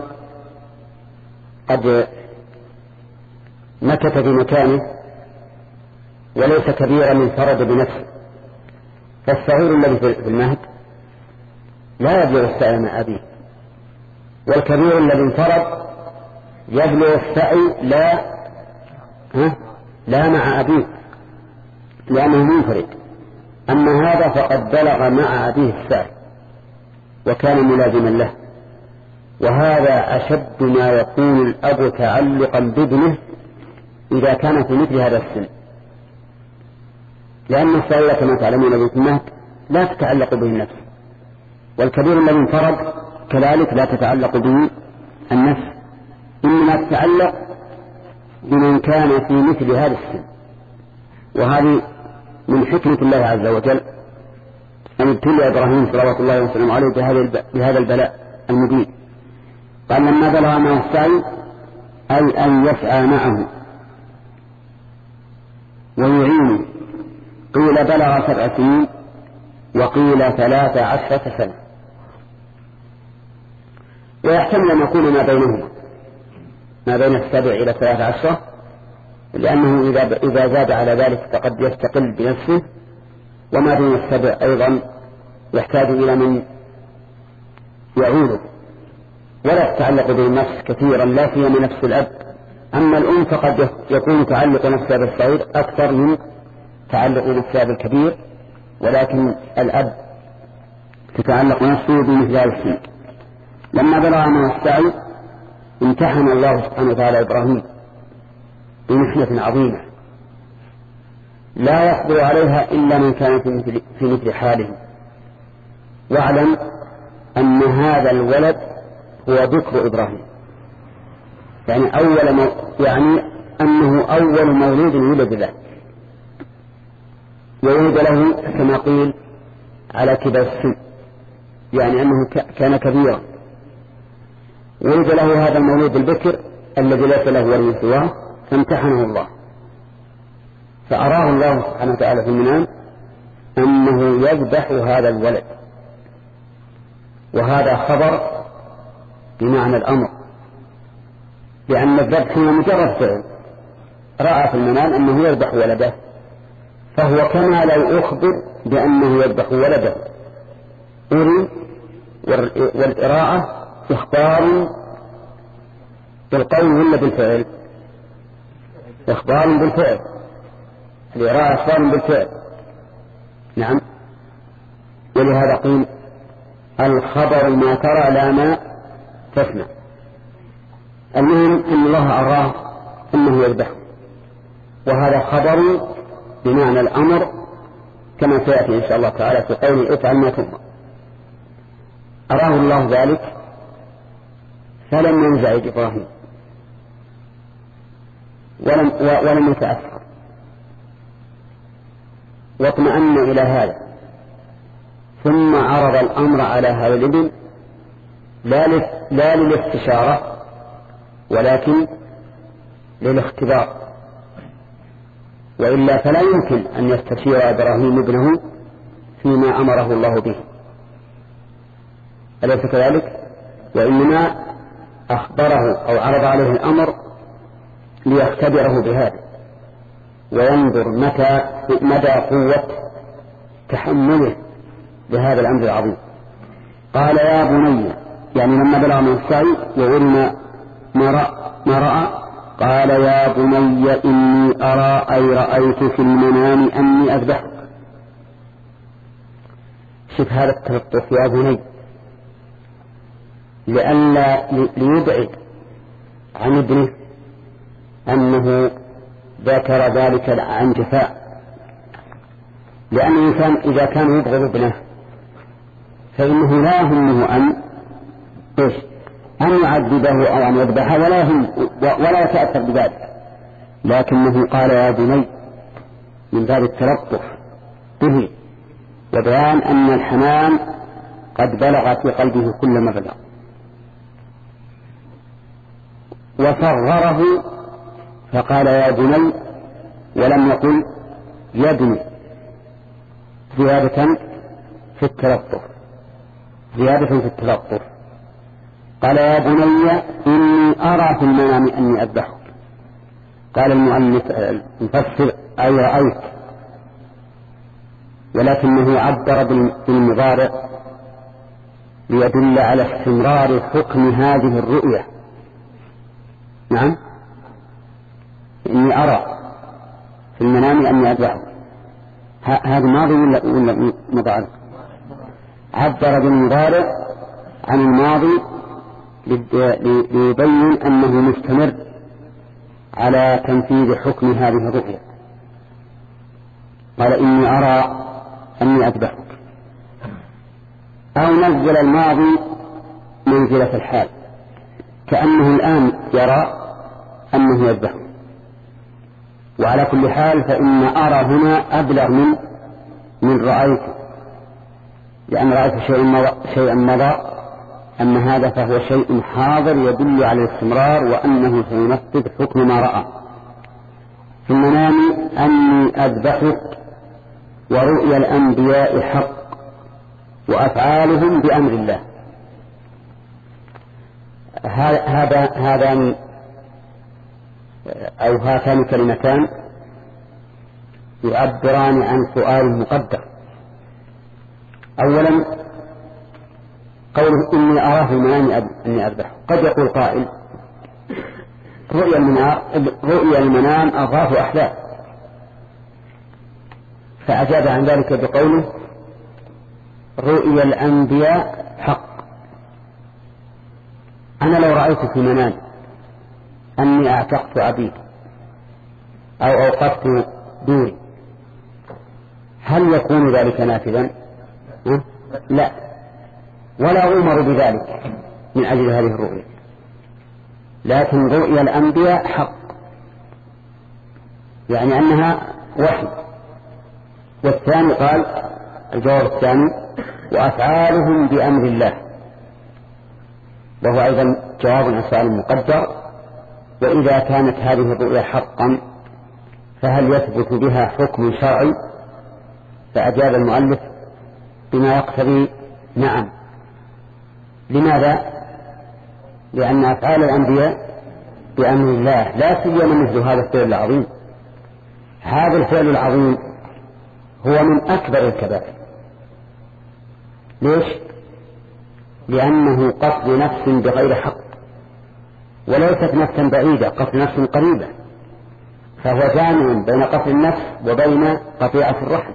قد مكث في مكانه، وليس كبيرا انفرد بنفسه. فالصغير الذي في المهد لا يبلغ السعي مع أبيه، والكبير الذي انفرد يبلغ السعي لا ها لا مع أبيه لأنه منفرد. أما هذا فقد بلغ مع أبيه السعي وكان ملازما له، وهذا أشد ما يكون الأب تعلقا بابنه إذا كان في مثل هذا السن، لأن الصغير كما تعلمون في المهد لا تتعلق به النفس، والكبير الذي انفرد كذلك لا تتعلق به النفس، إنما تتعلق بمن كان في مثل هذا السن. وهذه من حكمة الله عز وجل أن ابتلى إبراهيم صلوات الله وسلامه عليه بهذا البلاء المبين. قال لما بلغ معه السعي أي أن يسعى معه ويعينه. قيل بلغ سبع سنين وقيل ثلاث عشرة سنة، ويحتمل أن يكون ما بينهما ما بين السبع إلى ثلاث عشرة، لأنه إذا إذا زاد على ذلك فقد يستقل بنفسه، وما بين السبع أيضا يحتاج إلى من يعوده، ولا تتعلق به النفس كثيرا لا سيما نفس الأب. أما الأم فقد يكون تعلق نفسها بالصغير أكثر من تعلق نفسها بالكبير، ولكن الأب تتعلق نفسه بمثل هذا السن. لما بلغ معه السعي امتحن الله سبحانه وتعالى إبراهيم بمحنة عظيمة لا يقدر عليها إلا من كان في مثل, في مثل حاله. واعلم أن هذا الولد هو ذكر إبراهيم، يعني أول مو... يعني أنه أول مولود ولد له، وولد له كما قيل على كبر السن، يعني أنه ك... كان كبيرا. ولد له هذا المولود البكر الذي ليس له ولي سواه، فامتحنه الله، فأراه الله سبحانه وتعالى في المنام أنه يذبح هذا الولد، وهذا خبر بمعنى الأمر، لأن الذبح هو مجرد فعل، رأى في المنام أنه يذبح ولده، فهو كما لو أخبر بأنه يذبح ولده. أري والإراءة إخبار بالقول ولا بالفعل؟ إخبار بالفعل، الإراءة إخبار بالفعل. نعم، ولهذا قيل الخبر ما ترى لا ما تسمع. المهم أن الله أراه أنه يذبح، وهذا خبر بمعنى الأمر كما سيأتي إن شاء الله تعالى في قوله افعل ما تؤمر. أراه الله ذلك فلم ينزعج إبراهيم ولم, ولم يتأثر، واطمأن إلى هذا، ثم عرض الأمر على هذا الابن لا للاستشارة ولكن للاختبار، وإلا فلا يمكن أن يستشير إبراهيم ابنه فيما أمره الله به، أليس كذلك؟ وإنما أخبره أو عرض عليه الأمر ليختبره بهذا وينظر متى مدى قوة تحمله بهذا الأمر العظيم. قال يا بني، يعني لما بلغ من السعي وعلم ما رأى, ما رأى قال يا بني إني أرى أي رأيت في المنام أني أذبحك. شوف هذا التلطف يا بني، لئلا ليبعد عن ابنه أنه ذكر ذلك عن جفاء، لأن الإنسان إذا كان يبغض ابنه فإنه لا يهمه أن إيش أن يعذبه أو أن يذبحه، ولا يهم ولا يتأثر بذلك، لكنه قال يا بني من باب التلطف به وبيان أن الحنان قد بلغ في قلبه كل ما بلغ. وصغره فقال يا بني ولم يقل يا بني، زيادة في التلطف، زيادة في التلطف. قال يا بني إني أرى في المنام أني أذبحك. قال المؤلف المفسر أي رأيت، ولكنه عبر بالمضارع ليدل على استمرار حكم هذه الرؤية. نعم، إني أرى في المنام أني أذبحك، هذا ماضي ولا ولا مضارع؟ عبر بالمضارع عن الماضي ليبين أنه مستمر على تنفيذ حكم هذه الرؤيا. قال إني أرى أني أذبحك، أو نزل الماضي منزلة الحال، كأنه الآن يرى أنه يذبحك. وعلى كل حال فإن أرى هنا أبلغ من من رأيت، لأن رأيت شيئا مضى، أما هذا فهو شيء حاضر يدل على الاستمرار وأنه سينفذ حكم ما رأى. في المنام أني أذبحك، ورؤيا الأنبياء حق وأفعالهم بأمر الله. هذا هذان أو هاتان كلمتان يعبران عن سؤال مقدر. أولا قوله إني أراه في المنام أني أذبحه، قد يقول قائل رؤيا المنام, رؤيا المنام أضغاث أحلام، فأجاب عن ذلك بقوله رؤيا الأنبياء حق. أنا لو رأيت في منام أني أعتقت عبيد أو أوقفت دوري، هل يكون ذلك نافذا؟ لا، ولا أمر بذلك من أجل هذه الرؤية، لكن رؤيا الأنبياء حق، يعني أنها وحي. والثاني قال الجواب الثاني وأفعالهم بأمر الله، وهو أيضا جواب عن سؤال مقدر. وإذا كانت هذه الرؤيا حقا فهل يثبت بها حكم شرعي؟ فأجاب المؤلف بما يقتضي نعم. لماذا؟ لأن أفعال الأنبياء بأمر الله، لا سيما مثل هذا الفعل العظيم. هذا الفعل العظيم هو من أكبر الكبائر. ليش؟ لأنه قتل نفس بغير حق، وليست نفسا بعيدة، قتل نفس قريبة، فهو جامع بين قتل النفس وبين قطيعة الرحم،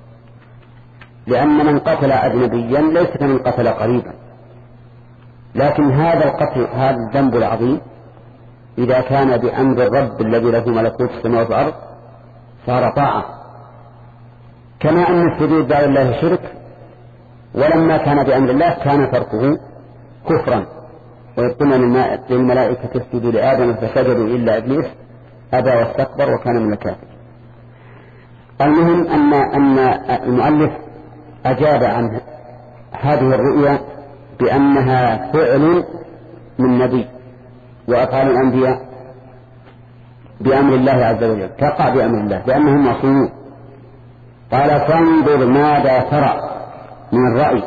لأن من قتل أجنبيا ليس كمن قتل قريبا. لكن هذا القتل، هذا الذنب العظيم، إذا كان بأمر الرب الذي له ملكوت السماوات والأرض صار طاعة، كما أن السجود بعد الله شرك، ولما كان بأمر الله كان تركه كفرا. ويقولون للملائكة اسجدوا لآدم فسجدوا إلا إبليس أبى واستكبر وكان من الكافرين. المهم أن أن المؤلف أجاب عن هذه الرؤيا بأنها فعل من نبي، وأفعال الأنبياء بأمر الله عز وجل، تقع بأمر الله لأنهم معصومون. قال فانظر ماذا ترى من الرأي،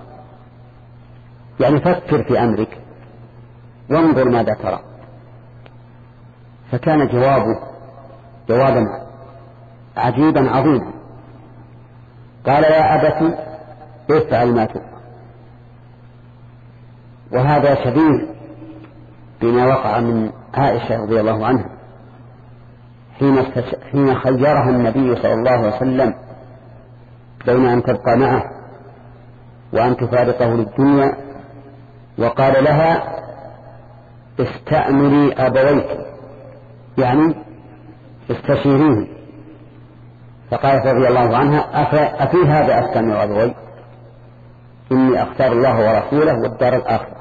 يعني فكر في أمرك وانظر ماذا ترى. فكان جوابه جوابا عجيبا عظيما. قال يا أبت افعل ما تؤمر. وهذا شبيه بما وقع من عائشة رضي الله عنها حين حين خيرها النبي صلى الله عليه وسلم بين أن تبقى معه وأن تفارقه للدنيا، وقال لها استأمري أبويك، يعني استشيريه. فقالت رضي الله عنها أفي هذا أستأمر أبوي؟ إني أختار الله ورسوله والدار الآخرة.